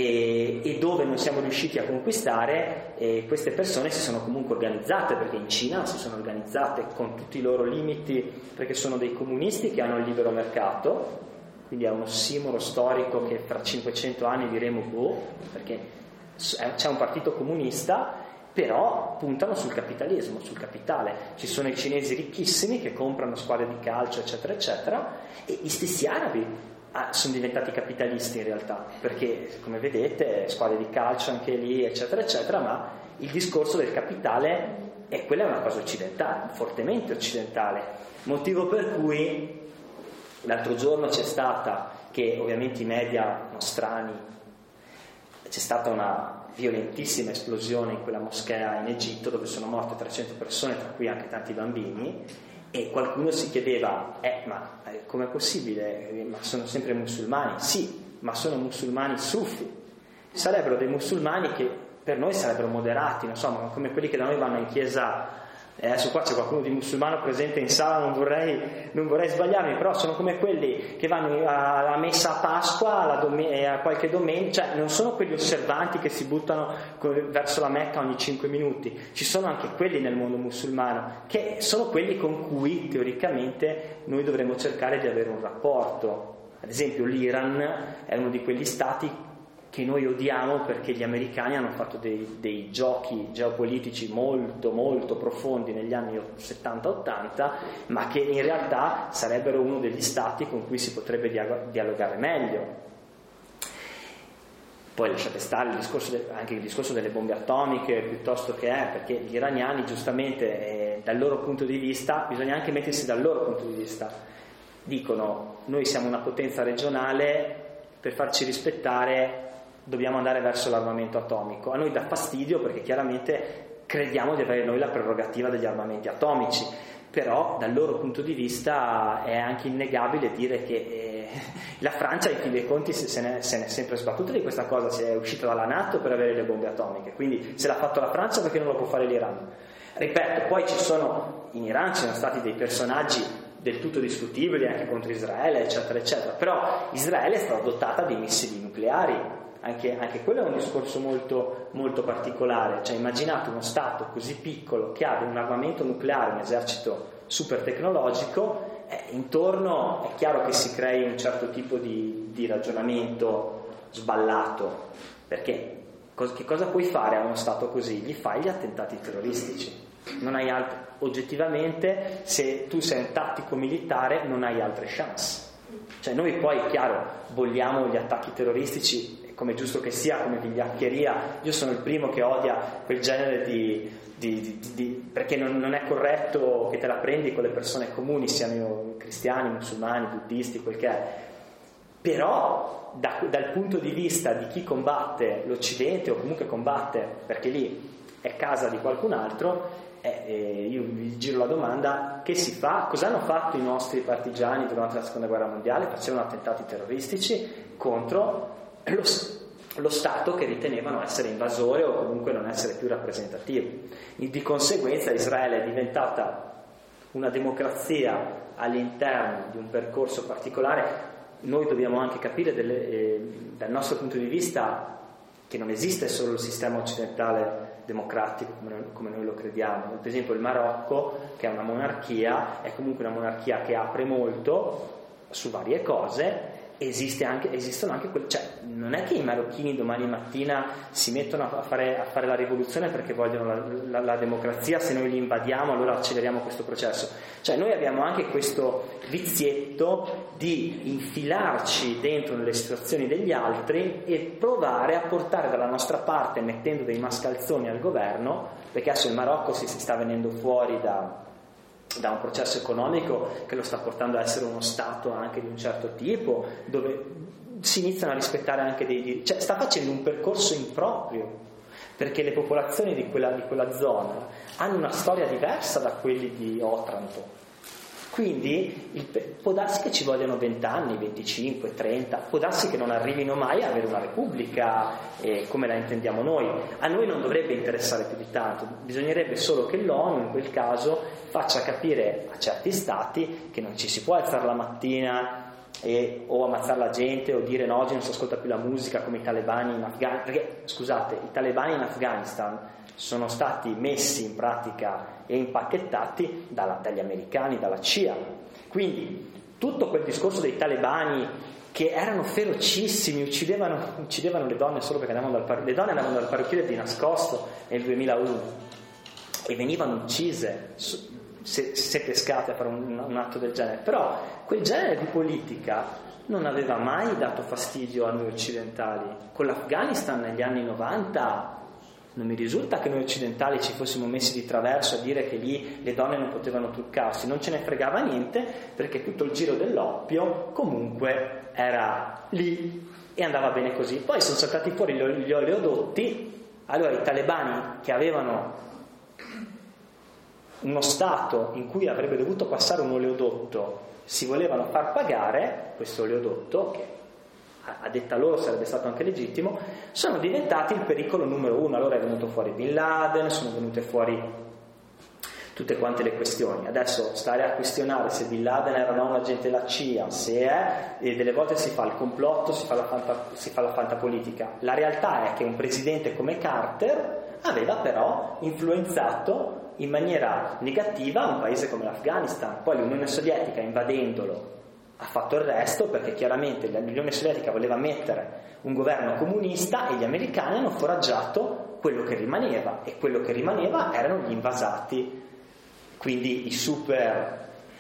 e dove non siamo riusciti a conquistare, queste persone si sono comunque organizzate, perché in Cina si sono organizzate con tutti i loro limiti, perché sono dei comunisti che hanno il libero mercato. Quindi è un ossimoro storico che fra 500 anni diremo perché c'è un partito comunista, però puntano sul capitalismo, sul capitale. Ci sono i cinesi ricchissimi che comprano squadre di calcio, eccetera, eccetera, e gli stessi arabi sono diventati capitalisti in realtà, perché come vedete squadre di calcio anche lì, eccetera, eccetera, ma il discorso del capitale quella è una cosa occidentale, fortemente occidentale, motivo per cui l'altro giorno c'è stata, che ovviamente i media nostrani, c'è stata una violentissima esplosione in quella moschea in Egitto, dove sono morte 300 persone, tra cui anche tanti bambini, e qualcuno si chiedeva ma com'è possibile? Ma sono sempre musulmani? Sì, ma sono musulmani sufi. Sarebbero dei musulmani che per noi sarebbero moderati, non so, come quelli che da noi vanno in chiesa Adesso qua c'è qualcuno di musulmano presente in sala, non vorrei sbagliarmi, però sono come quelli che vanno alla messa a Pasqua e a qualche domenica, cioè non sono quegli osservanti che si buttano verso la Mecca ogni 5 minuti, ci sono anche quelli nel mondo musulmano, che sono quelli con cui teoricamente noi dovremmo cercare di avere un rapporto. Ad esempio l'Iran è uno di quegli stati che noi odiamo perché gli americani hanno fatto dei giochi geopolitici molto molto profondi negli anni 70-80, ma che in realtà sarebbero uno degli stati con cui si potrebbe dialogare meglio. Poi lasciate stare anche il discorso delle bombe atomiche, piuttosto che perché gli iraniani giustamente dal loro punto di vista, bisogna anche mettersi dal loro punto di vista, dicono noi siamo una potenza regionale, per farci rispettare dobbiamo andare verso l'armamento atomico. A noi dà fastidio perché chiaramente crediamo di avere noi la prerogativa degli armamenti atomici, però dal loro punto di vista è anche innegabile dire che la Francia in fin dei conti se ne è sempre sbattuta di questa cosa, si è uscita dalla NATO per avere le bombe atomiche, quindi se l'ha fatto la Francia perché non lo può fare l'Iran. Ripeto, poi in Iran ci sono stati dei personaggi del tutto discutibili anche contro Israele, eccetera eccetera, però Israele è stata dotata di missili nucleari. Anche quello è un discorso molto, molto particolare, cioè immaginate uno Stato così piccolo che ha un armamento nucleare, un esercito super tecnologico, intorno è chiaro che si crei un certo tipo di ragionamento sballato, perché che cosa puoi fare a uno Stato così? Gli fai gli attentati terroristici, non hai oggettivamente, se tu sei un tattico militare non hai altre chance. Cioè noi poi, chiaro, vogliamo gli attacchi terroristici, come giusto che sia, come vigliaccheria. Io sono il primo che odia quel genere perché non è corretto che te la prendi con le persone comuni, siano cristiani, musulmani, buddisti, quel che è. Però dal punto di vista di chi combatte l'Occidente, o comunque combatte perché lì è casa di qualcun altro, io vi giro la domanda: che si fa? Cosa hanno fatto i nostri partigiani durante la seconda guerra mondiale? Facevano attentati terroristici contro lo Stato che ritenevano essere invasore o comunque non essere più rappresentativo. Di conseguenza Israele è diventata una democrazia all'interno di un percorso particolare. Noi dobbiamo anche capire dal nostro punto di vista che non esiste solo il sistema occidentale democratico come noi lo crediamo. Per esempio il Marocco, che è una monarchia, è comunque una monarchia che apre molto su varie cose. Esistono anche cioè non è che i marocchini domani mattina si mettono a fare la rivoluzione perché vogliono la democrazia, se noi li invadiamo allora acceleriamo questo processo. Cioè noi abbiamo anche questo vizietto di infilarci dentro nelle situazioni degli altri e provare a portare dalla nostra parte, mettendo dei mascalzoni al governo, perché adesso il Marocco si sta venendo fuori da un processo economico che lo sta portando a essere uno Stato anche di un certo tipo, dove si iniziano a rispettare anche dei diritti, cioè sta facendo un percorso improprio, perché le popolazioni di quella zona hanno una storia diversa da quelli di Otranto. Quindi può darsi che ci vogliano 20 anni, 25, 30, può darsi che non arrivino mai a avere una repubblica come la intendiamo noi. A noi non dovrebbe interessare più di tanto, bisognerebbe solo che l'ONU in quel caso faccia capire a certi stati che non ci si può alzare la mattina o ammazzare la gente o dire no, oggi non si ascolta più la musica come i talebani in Afghanistan, perché scusate, i talebani in Afghanistan sono stati messi in pratica e impacchettati dagli americani, dalla CIA. Quindi tutto quel discorso dei talebani che erano ferocissimi, uccidevano le donne solo perché andavano dal parrucchiere di nascosto nel 2001 e venivano uccise se pescate a fare un atto del genere. Però quel genere di politica non aveva mai dato fastidio a noi occidentali. Con l'Afghanistan negli anni 90 non mi risulta che noi occidentali ci fossimo messi di traverso a dire che lì le donne non potevano truccarsi, non ce ne fregava niente, perché tutto il giro dell'oppio comunque era lì e andava bene così. Poi sono saltati fuori gli oleodotti, allora i talebani che avevano uno Stato in cui avrebbe dovuto passare un oleodotto si volevano far pagare questo oleodotto, che a detta loro sarebbe stato anche legittimo, sono diventati il pericolo numero uno. Allora è venuto fuori Bin Laden, sono venute fuori tutte quante le questioni. Adesso stare a questionare se Bin Laden era o no un agente della CIA, se è, e delle volte si fa il complotto, si fa la fantapolitica. La realtà è che un presidente come Carter aveva però influenzato in maniera negativa un paese come l'Afghanistan. Poi l'Unione Sovietica, invadendolo, ha fatto il resto, perché chiaramente l'Unione Sovietica voleva mettere un governo comunista e gli americani hanno foraggiato quello che rimaneva, e quello che rimaneva erano gli invasati, quindi i super,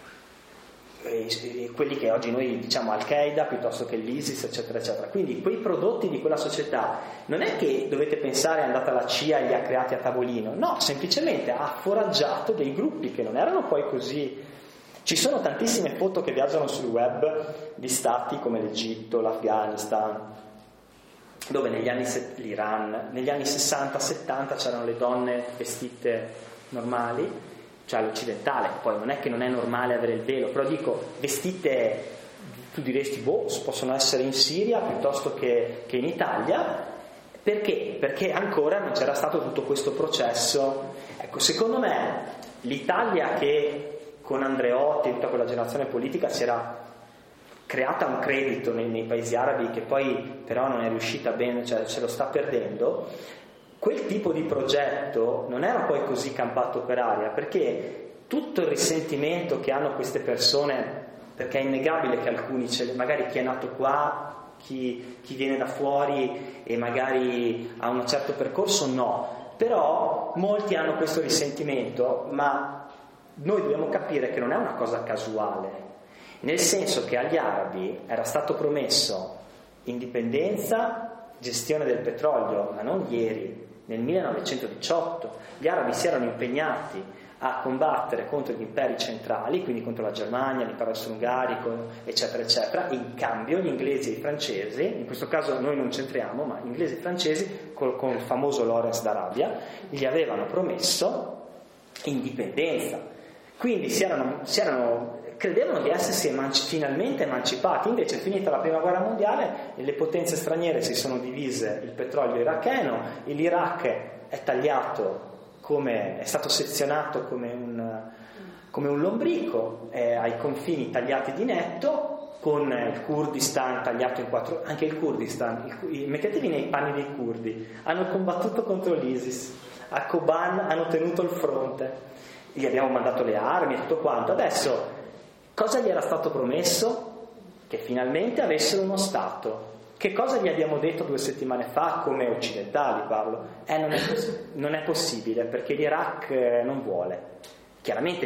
quelli che oggi noi diciamo Al-Qaeda piuttosto che l'ISIS, eccetera eccetera. Quindi quei prodotti di quella società non è che dovete pensare è andata la CIA e li ha creati a tavolino, no, semplicemente ha foraggiato dei gruppi che non erano poi così. Ci sono tantissime foto che viaggiano sul web di stati come l'Egitto, l'Afghanistan, dove l'Iran, negli anni 60-70 c'erano le donne vestite normali, cioè all'occidentale, poi non è che non è normale avere il velo, però dico, vestite, tu diresti, possono essere in Siria piuttosto che in Italia. Perché? Perché ancora non c'era stato tutto questo processo. Ecco, secondo me l'Italia, che con Andreotti e tutta quella generazione politica si era creata un credito nei paesi arabi, che poi però non è riuscita bene, cioè ce lo sta perdendo, quel tipo di progetto non era poi così campato per aria, perché tutto il risentimento che hanno queste persone, perché è innegabile che alcuni, magari chi è nato qua, chi viene da fuori e magari ha un certo percorso, no, però molti hanno questo risentimento, ma noi dobbiamo capire che non è una cosa casuale, nel senso che agli arabi era stato promesso indipendenza, gestione del petrolio, ma non ieri, nel 1918. Gli arabi si erano impegnati a combattere contro gli imperi centrali, quindi contro la Germania, l'impero austro-ungarico, eccetera eccetera, e in cambio gli inglesi e i francesi, in questo caso noi non c'entriamo, ma gli inglesi e i francesi con il famoso Lawrence d'Arabia gli avevano promesso indipendenza. Quindi credevano di essersi finalmente emancipati. Invece, finita la prima guerra mondiale, le potenze straniere si sono divise il petrolio iracheno, l'Iraq è tagliato, è stato sezionato come un lombrico, ai confini tagliati di netto, con il Kurdistan tagliato in 4. Anche il Kurdistan, mettetevi nei panni dei curdi, hanno combattuto contro l'ISIS, a Kobane hanno tenuto il fronte, gli abbiamo mandato le armi e tutto quanto. Adesso cosa gli era stato promesso? Che finalmente avessero uno Stato. Che cosa gli abbiamo detto 2 settimane fa, come occidentali parlo? Non è possibile, perché l'Iraq non vuole. Chiaramente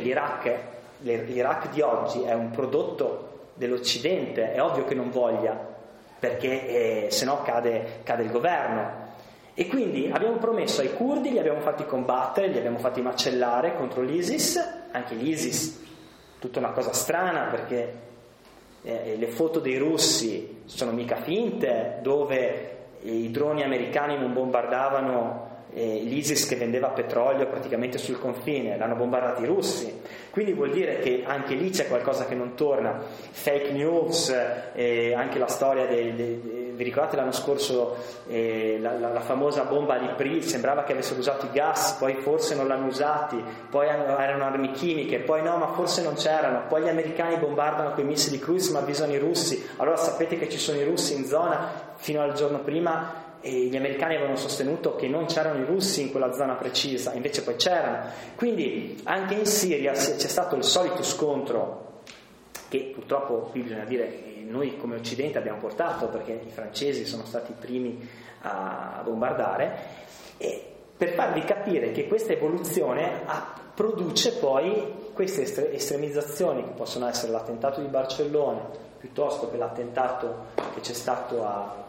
l'Iraq di oggi è un prodotto dell'Occidente, è ovvio che non voglia, perché se no cade il governo. E quindi abbiamo promesso ai curdi, li abbiamo fatti combattere, li abbiamo fatti macellare contro l'ISIS, anche l'ISIS, tutta una cosa strana, perché le foto dei russi sono mica finte, dove i droni americani non bombardavano l'ISIS che vendeva petrolio praticamente sul confine, l'hanno bombardato i russi. Quindi vuol dire che anche lì c'è qualcosa che non torna. Fake news, anche la storia vi ricordate l'anno scorso la famosa bomba di Pril, sembrava che avessero usato i gas, poi forse non l'hanno usati, poi erano armi chimiche, poi no, ma forse non c'erano, poi gli americani bombardano con i missili cruise ma avvisano i russi. Allora sapete che ci sono i russi in zona. Fino al giorno prima gli americani avevano sostenuto che non c'erano i russi in quella zona precisa, invece poi c'erano. Quindi anche in Siria c'è stato il solito scontro, che purtroppo qui bisogna dire noi come Occidente abbiamo portato, perché i francesi sono stati i primi a bombardare, e per farvi capire che questa evoluzione produce poi queste estremizzazioni, che possono essere l'attentato di Barcellona piuttosto che l'attentato che c'è stato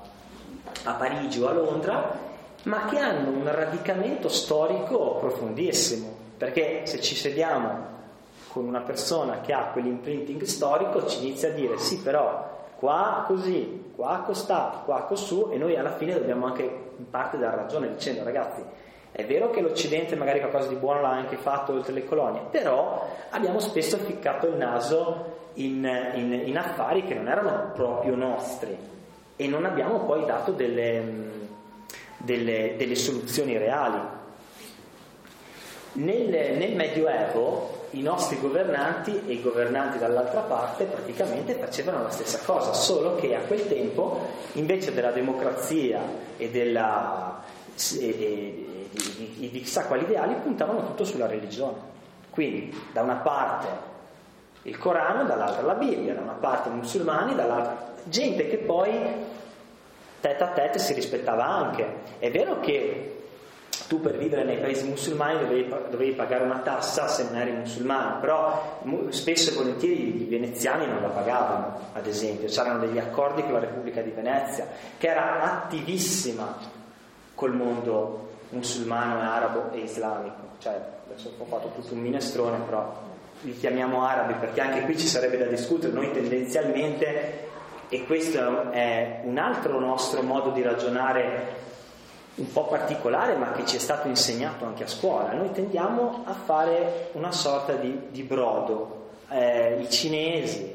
a Parigi o a Londra, ma che hanno un radicamento storico profondissimo, perché se ci sediamo con una persona che ha quell'imprinting storico ci inizia a dire sì, però qua così, qua costà, qua cosù, e noi alla fine dobbiamo anche in parte dar ragione dicendo ragazzi, è vero che l'Occidente magari qualcosa di buono l'ha anche fatto oltre le colonie, però abbiamo spesso ficcato il naso in affari che non erano proprio nostri e non abbiamo poi dato delle soluzioni reali. Nel Medioevo i nostri governanti e i governanti dall'altra parte praticamente facevano la stessa cosa, solo che a quel tempo invece della democrazia e di chissà quali ideali puntavano tutto sulla religione. Quindi da una parte il Corano, dall'altra la Bibbia, da una parte i musulmani, dall'altra gente che poi tête a tête si rispettava anche. È vero che tu per vivere nei paesi musulmani dovevi pagare una tassa se non eri musulmano, però spesso e volentieri i veneziani non la pagavano, ad esempio. C'erano degli accordi con la Repubblica di Venezia, che era attivissima col mondo musulmano, arabo e islamico. Cioè, adesso ho fatto tutto un minestrone, però li chiamiamo arabi perché anche qui ci sarebbe da discutere. Noi tendenzialmente, e questo è un altro nostro modo di ragionare un po' particolare, ma che ci è stato insegnato anche a scuola, noi tendiamo a fare una sorta di brodo. I cinesi,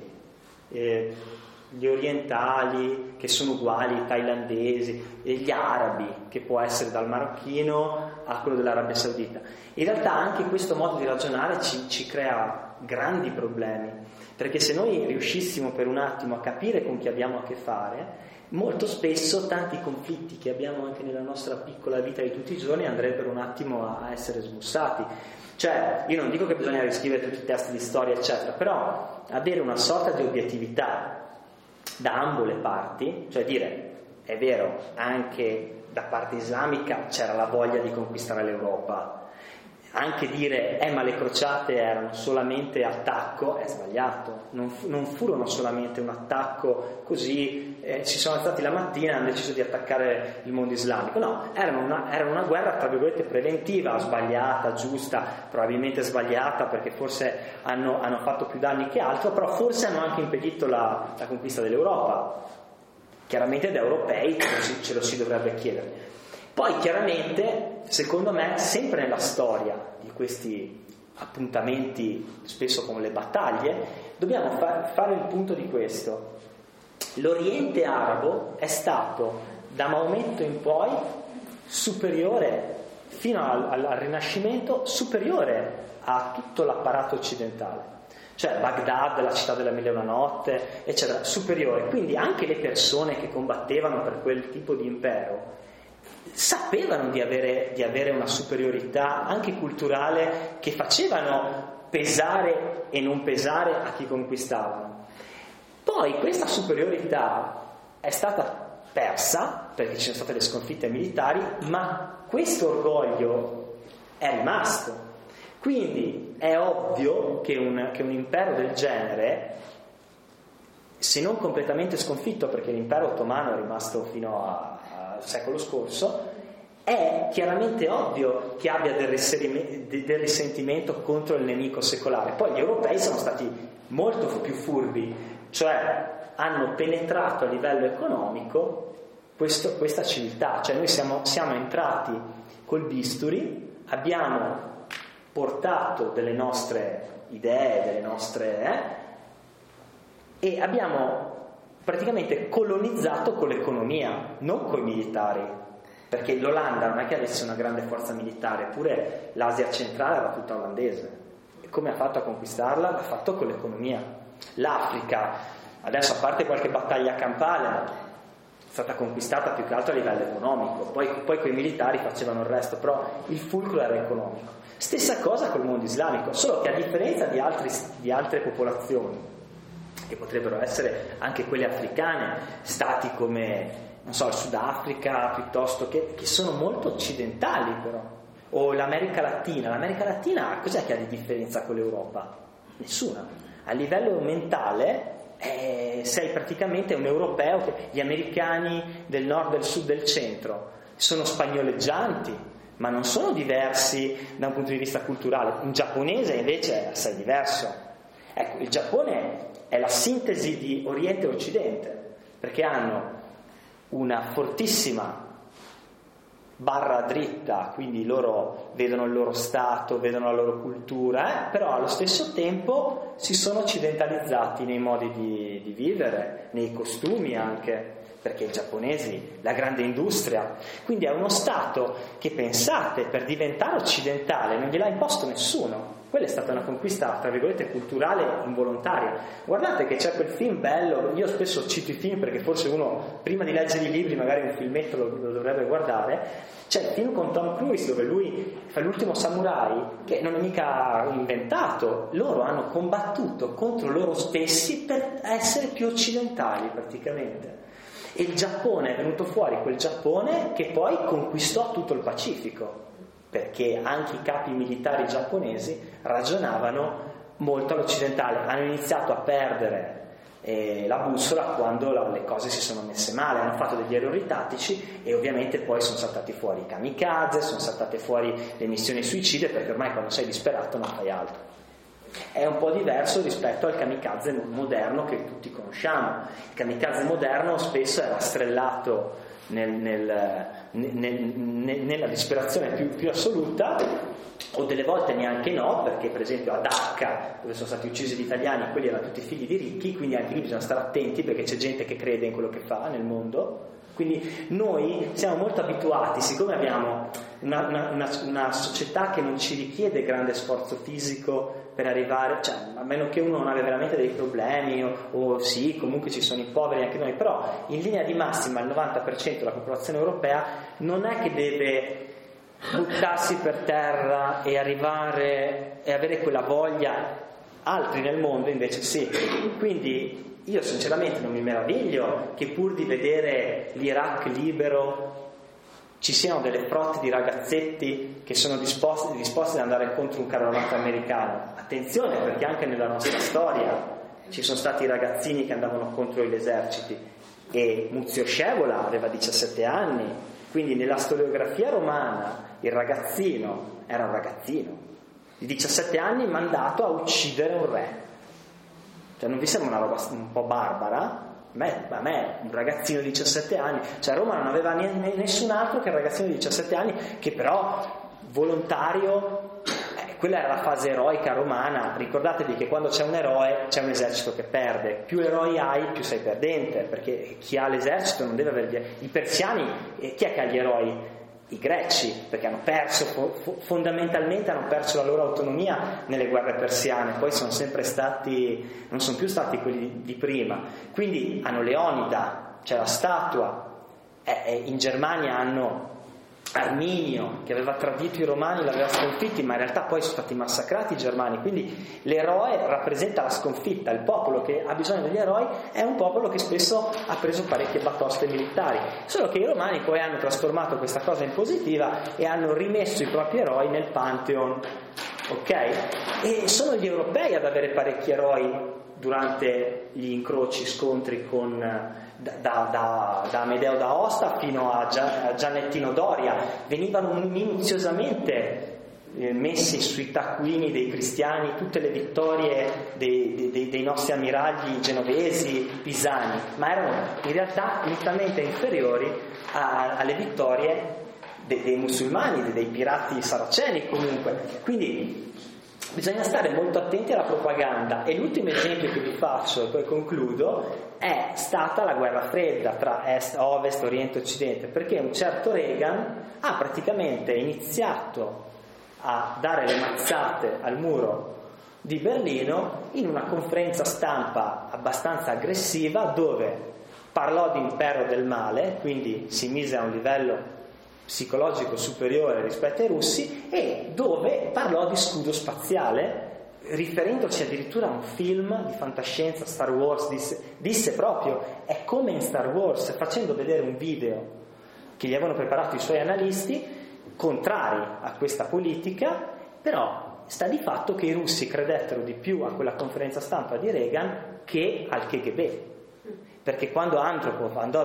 gli orientali che sono uguali, i thailandesi, e gli arabi, che può essere dal marocchino a quello dell'Arabia Saudita. In realtà anche questo modo di ragionare ci crea grandi problemi, perché se noi riuscissimo per un attimo a capire con chi abbiamo a che fare, molto spesso tanti conflitti che abbiamo anche nella nostra piccola vita di tutti i giorni andrebbero un attimo a essere smussati. Cioè, io non dico che bisogna riscrivere tutti i testi di storia eccetera, però avere una sorta di obiettività da ambo le parti, cioè dire, è vero, anche da parte islamica c'era la voglia di conquistare l'Europa, anche dire ma le crociate erano solamente attacco è sbagliato, non furono solamente un attacco così, si sono alzati la mattina e hanno deciso di attaccare il mondo islamico, no, erano una guerra tra virgolette preventiva, sbagliata, giusta, probabilmente sbagliata perché forse hanno fatto più danni che altro, però forse hanno anche impedito la conquista dell'Europa, chiaramente da europei ce lo si dovrebbe chiedere. Poi chiaramente, secondo me, sempre nella storia di questi appuntamenti, spesso come le battaglie, dobbiamo fare il punto di questo. L'Oriente arabo è stato, da Maometto in poi, superiore, fino al Rinascimento, superiore a tutto l'apparato occidentale. Cioè Baghdad, la città della mille e una notte, eccetera, superiore. Quindi anche le persone che combattevano per quel tipo di impero sapevano di avere una superiorità anche culturale che facevano pesare e non pesare a chi conquistavano. Poi questa superiorità è stata persa perché ci sono state le sconfitte militari, ma questo orgoglio è rimasto. Quindi è ovvio che un impero del genere, se non completamente sconfitto, perché l'impero ottomano è rimasto fino al secolo scorso, è chiaramente ovvio che abbia del risentimento contro il nemico secolare. Poi gli europei sono stati molto più furbi, cioè hanno penetrato a livello economico questa civiltà, cioè noi siamo entrati col bisturi, abbiamo portato delle nostre idee, delle nostre e abbiamo praticamente colonizzato con l'economia, non con i militari, perché l'Olanda non è che avesse una grande forza militare, pure l'Asia centrale era tutta olandese. E come ha fatto a conquistarla? L'ha fatto con l'economia. L'Africa, adesso a parte qualche battaglia campale, è stata conquistata più che altro a livello economico, poi quei militari facevano il resto, però il fulcro era economico. Stessa cosa col mondo islamico, solo che a differenza di altre popolazioni, che potrebbero essere anche quelle africane, stati come, non so, il Sudafrica, piuttosto che sono molto occidentali però, o l'America Latina, cos'è che ha di differenza con l'Europa? Nessuna. A livello mentale sei praticamente un europeo, gli americani del nord, del sud, del centro sono spagnoleggianti, ma non sono diversi da un punto di vista culturale. Un giapponese invece è assai diverso. Ecco, il Giappone è la sintesi di Oriente e Occidente, perché hanno una fortissima barra dritta, quindi loro vedono il loro stato, vedono la loro cultura, però allo stesso tempo si sono occidentalizzati nei modi di vivere, nei costumi anche, perché i giapponesi, la grande industria, quindi è uno stato che, pensate, per diventare occidentale non gliel'ha imposto nessuno. Quella è stata una conquista, tra virgolette, culturale involontaria. Guardate che c'è quel film bello, io spesso cito i film perché forse uno, prima di leggere i libri, magari un filmetto lo dovrebbe guardare. C'è il film con Tom Cruise dove lui fa l'ultimo samurai, che non è mica inventato. Loro hanno combattuto contro loro stessi per essere più occidentali, praticamente. E il Giappone è venuto fuori, quel Giappone che poi conquistò tutto il Pacifico, perché anche i capi militari giapponesi ragionavano molto all'occidentale, hanno iniziato a perdere la bussola quando le cose si sono messe male, hanno fatto degli errori tattici e ovviamente poi sono saltati fuori i kamikaze, sono saltate fuori le missioni suicide, perché ormai quando sei disperato non fai altro. È un po' diverso rispetto al kamikaze moderno che tutti conosciamo. Il kamikaze moderno spesso è rastrellato nella disperazione più assoluta, o delle volte neanche no, perché per esempio a Dacca, dove sono stati uccisi gli italiani, quelli erano tutti figli di ricchi, quindi anche lì bisogna stare attenti perché c'è gente che crede in quello che fa nel mondo. Quindi noi siamo molto abituati, siccome abbiamo una società che non ci richiede grande sforzo fisico per arrivare, cioè a meno che uno non abbia veramente dei problemi o sì, comunque ci sono i poveri anche noi, però in linea di massima il 90% della popolazione europea non è che deve buttarsi per terra e arrivare e avere quella voglia. Altri nel mondo invece sì. Quindi io sinceramente non mi meraviglio che pur di vedere l'Iraq libero ci siano delle frotte di ragazzetti che sono disposti ad andare contro un carro armato americano. Attenzione, perché anche nella nostra storia ci sono stati ragazzini che andavano contro gli eserciti, e Muzio Scevola aveva 17 anni, quindi nella storiografia romana il ragazzino era un ragazzino di 17 anni mandato a uccidere un re. Cioè non vi sembra una roba un po' barbara? A me un ragazzino di 17 anni, cioè Roma non aveva nessun altro che il ragazzino di 17 anni, che però volontario, quella era la fase eroica romana. Ricordatevi che quando c'è un eroe c'è un esercito che perde, più eroi hai più sei perdente, perché chi ha l'esercito non deve avere i persiani. Chi è che ha gli eroi? I greci, perché hanno perso, fondamentalmente hanno perso la loro autonomia nelle guerre persiane, poi sono sempre stati, non sono più stati quelli di prima, quindi hanno Leonida, c'è la statua, in Germania hanno Arminio che aveva tradito i romani, l'aveva sconfitti, ma in realtà poi sono stati massacrati i germani, quindi l'eroe rappresenta la sconfitta. Il popolo che ha bisogno degli eroi è un popolo che spesso ha preso parecchie batoste militari, solo che i romani poi hanno trasformato questa cosa in positiva e hanno rimesso i propri eroi nel Pantheon, ok? E sono gli europei ad avere parecchi eroi durante gli incroci, scontri con da Amedeo d'Aosta fino a Giannettino Doria. Venivano minuziosamente messi sui taccuini dei cristiani tutte le vittorie dei nostri ammiragli genovesi, pisani, ma erano in realtà nettamente inferiori alle vittorie dei musulmani, dei pirati saraceni comunque. Quindi bisogna stare molto attenti alla propaganda. E l'ultimo esempio che vi faccio e poi concludo è stata la guerra fredda tra est, ovest, oriente e occidente, perché un certo Reagan ha praticamente iniziato a dare le mazzate al muro di Berlino in una conferenza stampa abbastanza aggressiva, dove parlò di impero del male, quindi si mise a un livello psicologico superiore rispetto ai russi, e dove parlò di scudo spaziale, riferendoci addirittura a un film di fantascienza, Star Wars. Disse proprio, è come in Star Wars, facendo vedere un video che gli avevano preparato i suoi analisti contrari a questa politica. Però sta di fatto che i russi credettero di più a quella conferenza stampa di Reagan che al KGB, perché quando Andropov andò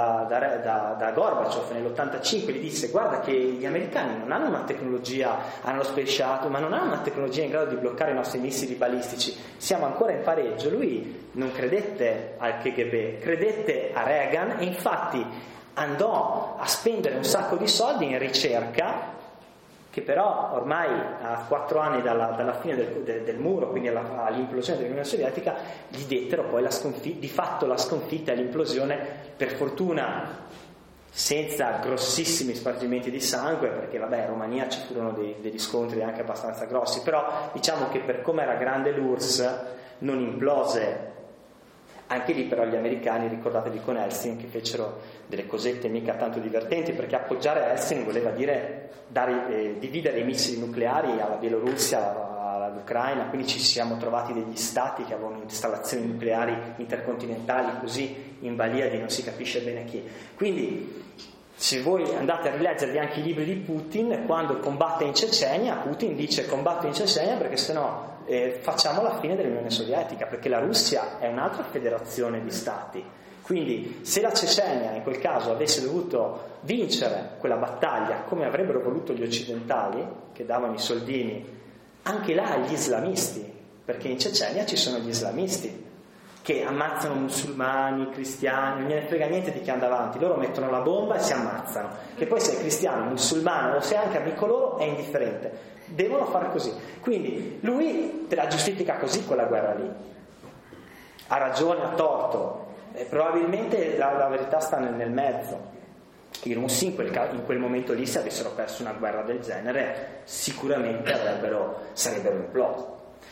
da Gorbaciov nell'85 gli disse: guarda che gli americani non hanno una tecnologia, hanno lo Space Shuttle, ma non hanno una tecnologia in grado di bloccare i nostri missili balistici, siamo ancora in pareggio. Lui non credette al KGB, credette a Reagan, e infatti andò a spendere un sacco di soldi in ricerca, che però ormai a 4 anni dalla fine del muro, quindi all'implosione dell'Unione Sovietica, gli dettero poi di fatto la sconfitta e l'implosione, per fortuna senza grossissimi spargimenti di sangue, perché vabbè, in Romania ci furono degli scontri anche abbastanza grossi, però diciamo che per come era grande l'URSS non implose. Anche lì però gli americani, ricordatevi con Helsinki, che fecero delle cosette mica tanto divertenti, perché appoggiare Helsinki voleva dire dividere i missili nucleari alla Bielorussia, all'Ucraina, quindi ci siamo trovati degli stati che avevano installazioni nucleari intercontinentali così in balia di non si capisce bene chi. Quindi se voi andate a rileggervi anche i libri di Putin, quando combatte in Cecenia, Putin dice combatto in Cecenia perché sennò facciamo la fine dell'Unione Sovietica, perché la Russia è un'altra federazione di stati. Quindi se la Cecenia in quel caso avesse dovuto vincere quella battaglia come avrebbero voluto gli occidentali, che davano i soldini anche là agli islamisti, perché in Cecenia ci sono gli islamisti che ammazzano musulmani, cristiani, non gliene frega niente di chi anda avanti, loro mettono la bomba e si ammazzano, che poi sei cristiano, musulmano o sei anche amico loro è indifferente, devono fare così. Quindi lui te la giustifica così quella guerra lì, ha ragione, ha torto, probabilmente la verità sta nel mezzo. I russi in quel momento lì, se avessero perso una guerra del genere, sicuramente sarebbero implosi.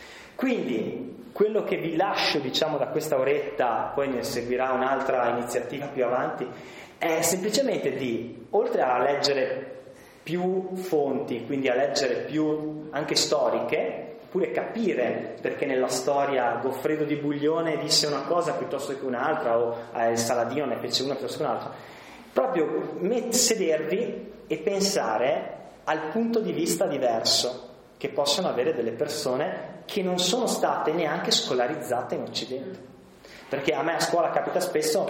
Quindi quello che vi lascio, diciamo, da questa oretta, poi ne seguirà un'altra iniziativa più avanti, è semplicemente oltre a leggere più fonti, quindi a leggere più anche storiche, oppure capire perché nella storia Goffredo di Buglione disse una cosa piuttosto che un'altra, o il Saladino ne fece una piuttosto che un'altra, proprio sedervi e pensare al punto di vista diverso che possono avere delle persone che non sono state neanche scolarizzate in Occidente. Perché a me a scuola capita spesso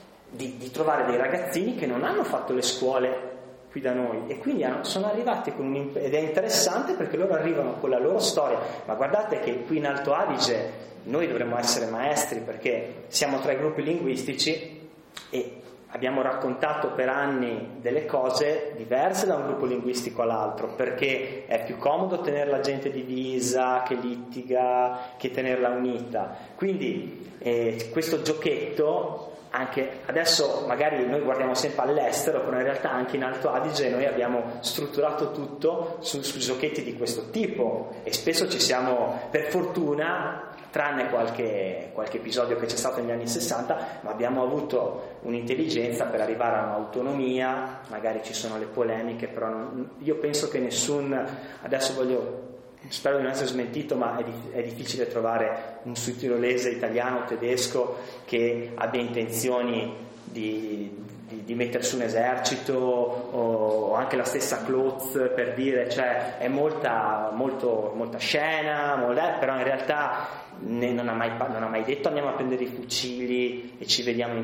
di trovare dei ragazzini che non hanno fatto le scuole qui da noi e quindi sono arrivati ed è interessante perché loro arrivano con la loro storia. Ma guardate che qui in Alto Adige noi dovremmo essere maestri, perché siamo tra i gruppi linguistici e abbiamo raccontato per anni delle cose diverse da un gruppo linguistico all'altro, perché è più comodo tenere la gente divisa, che litiga, che tenerla unita. Quindi questo giochetto, anche adesso magari noi guardiamo sempre all'estero, però in realtà anche in Alto Adige noi abbiamo strutturato tutto su giochetti di questo tipo e spesso ci siamo, per fortuna, tranne qualche episodio che c'è stato negli anni 60, ma abbiamo avuto un'intelligenza per arrivare a un'autonomia. Magari ci sono le polemiche, però io penso che adesso spero di non essere smentito, ma è difficile trovare un sudtirolese italiano o tedesco che abbia intenzioni di mettersi un esercito, o anche la stessa Klotz, per dire, cioè è molta scena, però in realtà non ha mai detto andiamo a prendere i fucili e ci vediamo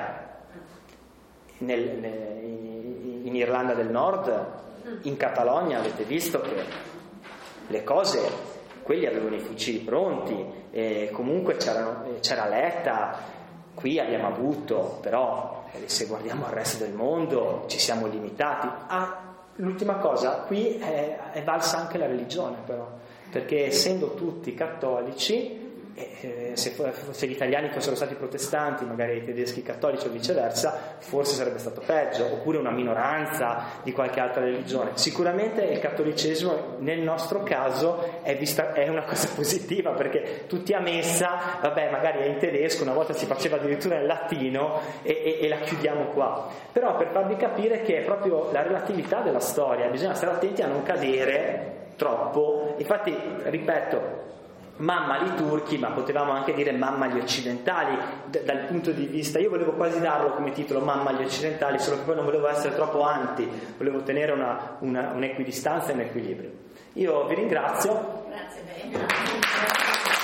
in Irlanda del Nord, in Catalogna avete visto che le cose, quelli avevano i fucili pronti e comunque c'era Letta. Qui abbiamo avuto, però se guardiamo al resto del mondo ci siamo limitati. L'ultima cosa, qui è valsa anche la religione, però, perché essendo tutti cattolici, se gli italiani fossero stati protestanti, magari i tedeschi cattolici o viceversa, forse sarebbe stato peggio, oppure una minoranza di qualche altra religione. Sicuramente il cattolicesimo nel nostro caso è una cosa positiva, perché tutti a messa, vabbè, magari è in tedesco, una volta si faceva addirittura in latino e la chiudiamo qua. Però per farvi capire che è proprio la relatività della storia, bisogna stare attenti a non cadere troppo. Infatti, ripeto, mamma li turchi, ma potevamo anche dire mamma gli occidentali, dal punto di vista, io volevo quasi darlo come titolo mamma gli occidentali, solo che poi non volevo essere troppo anti, volevo tenere un'equidistanza e un equilibrio. Io vi ringrazio.
Grazie bene.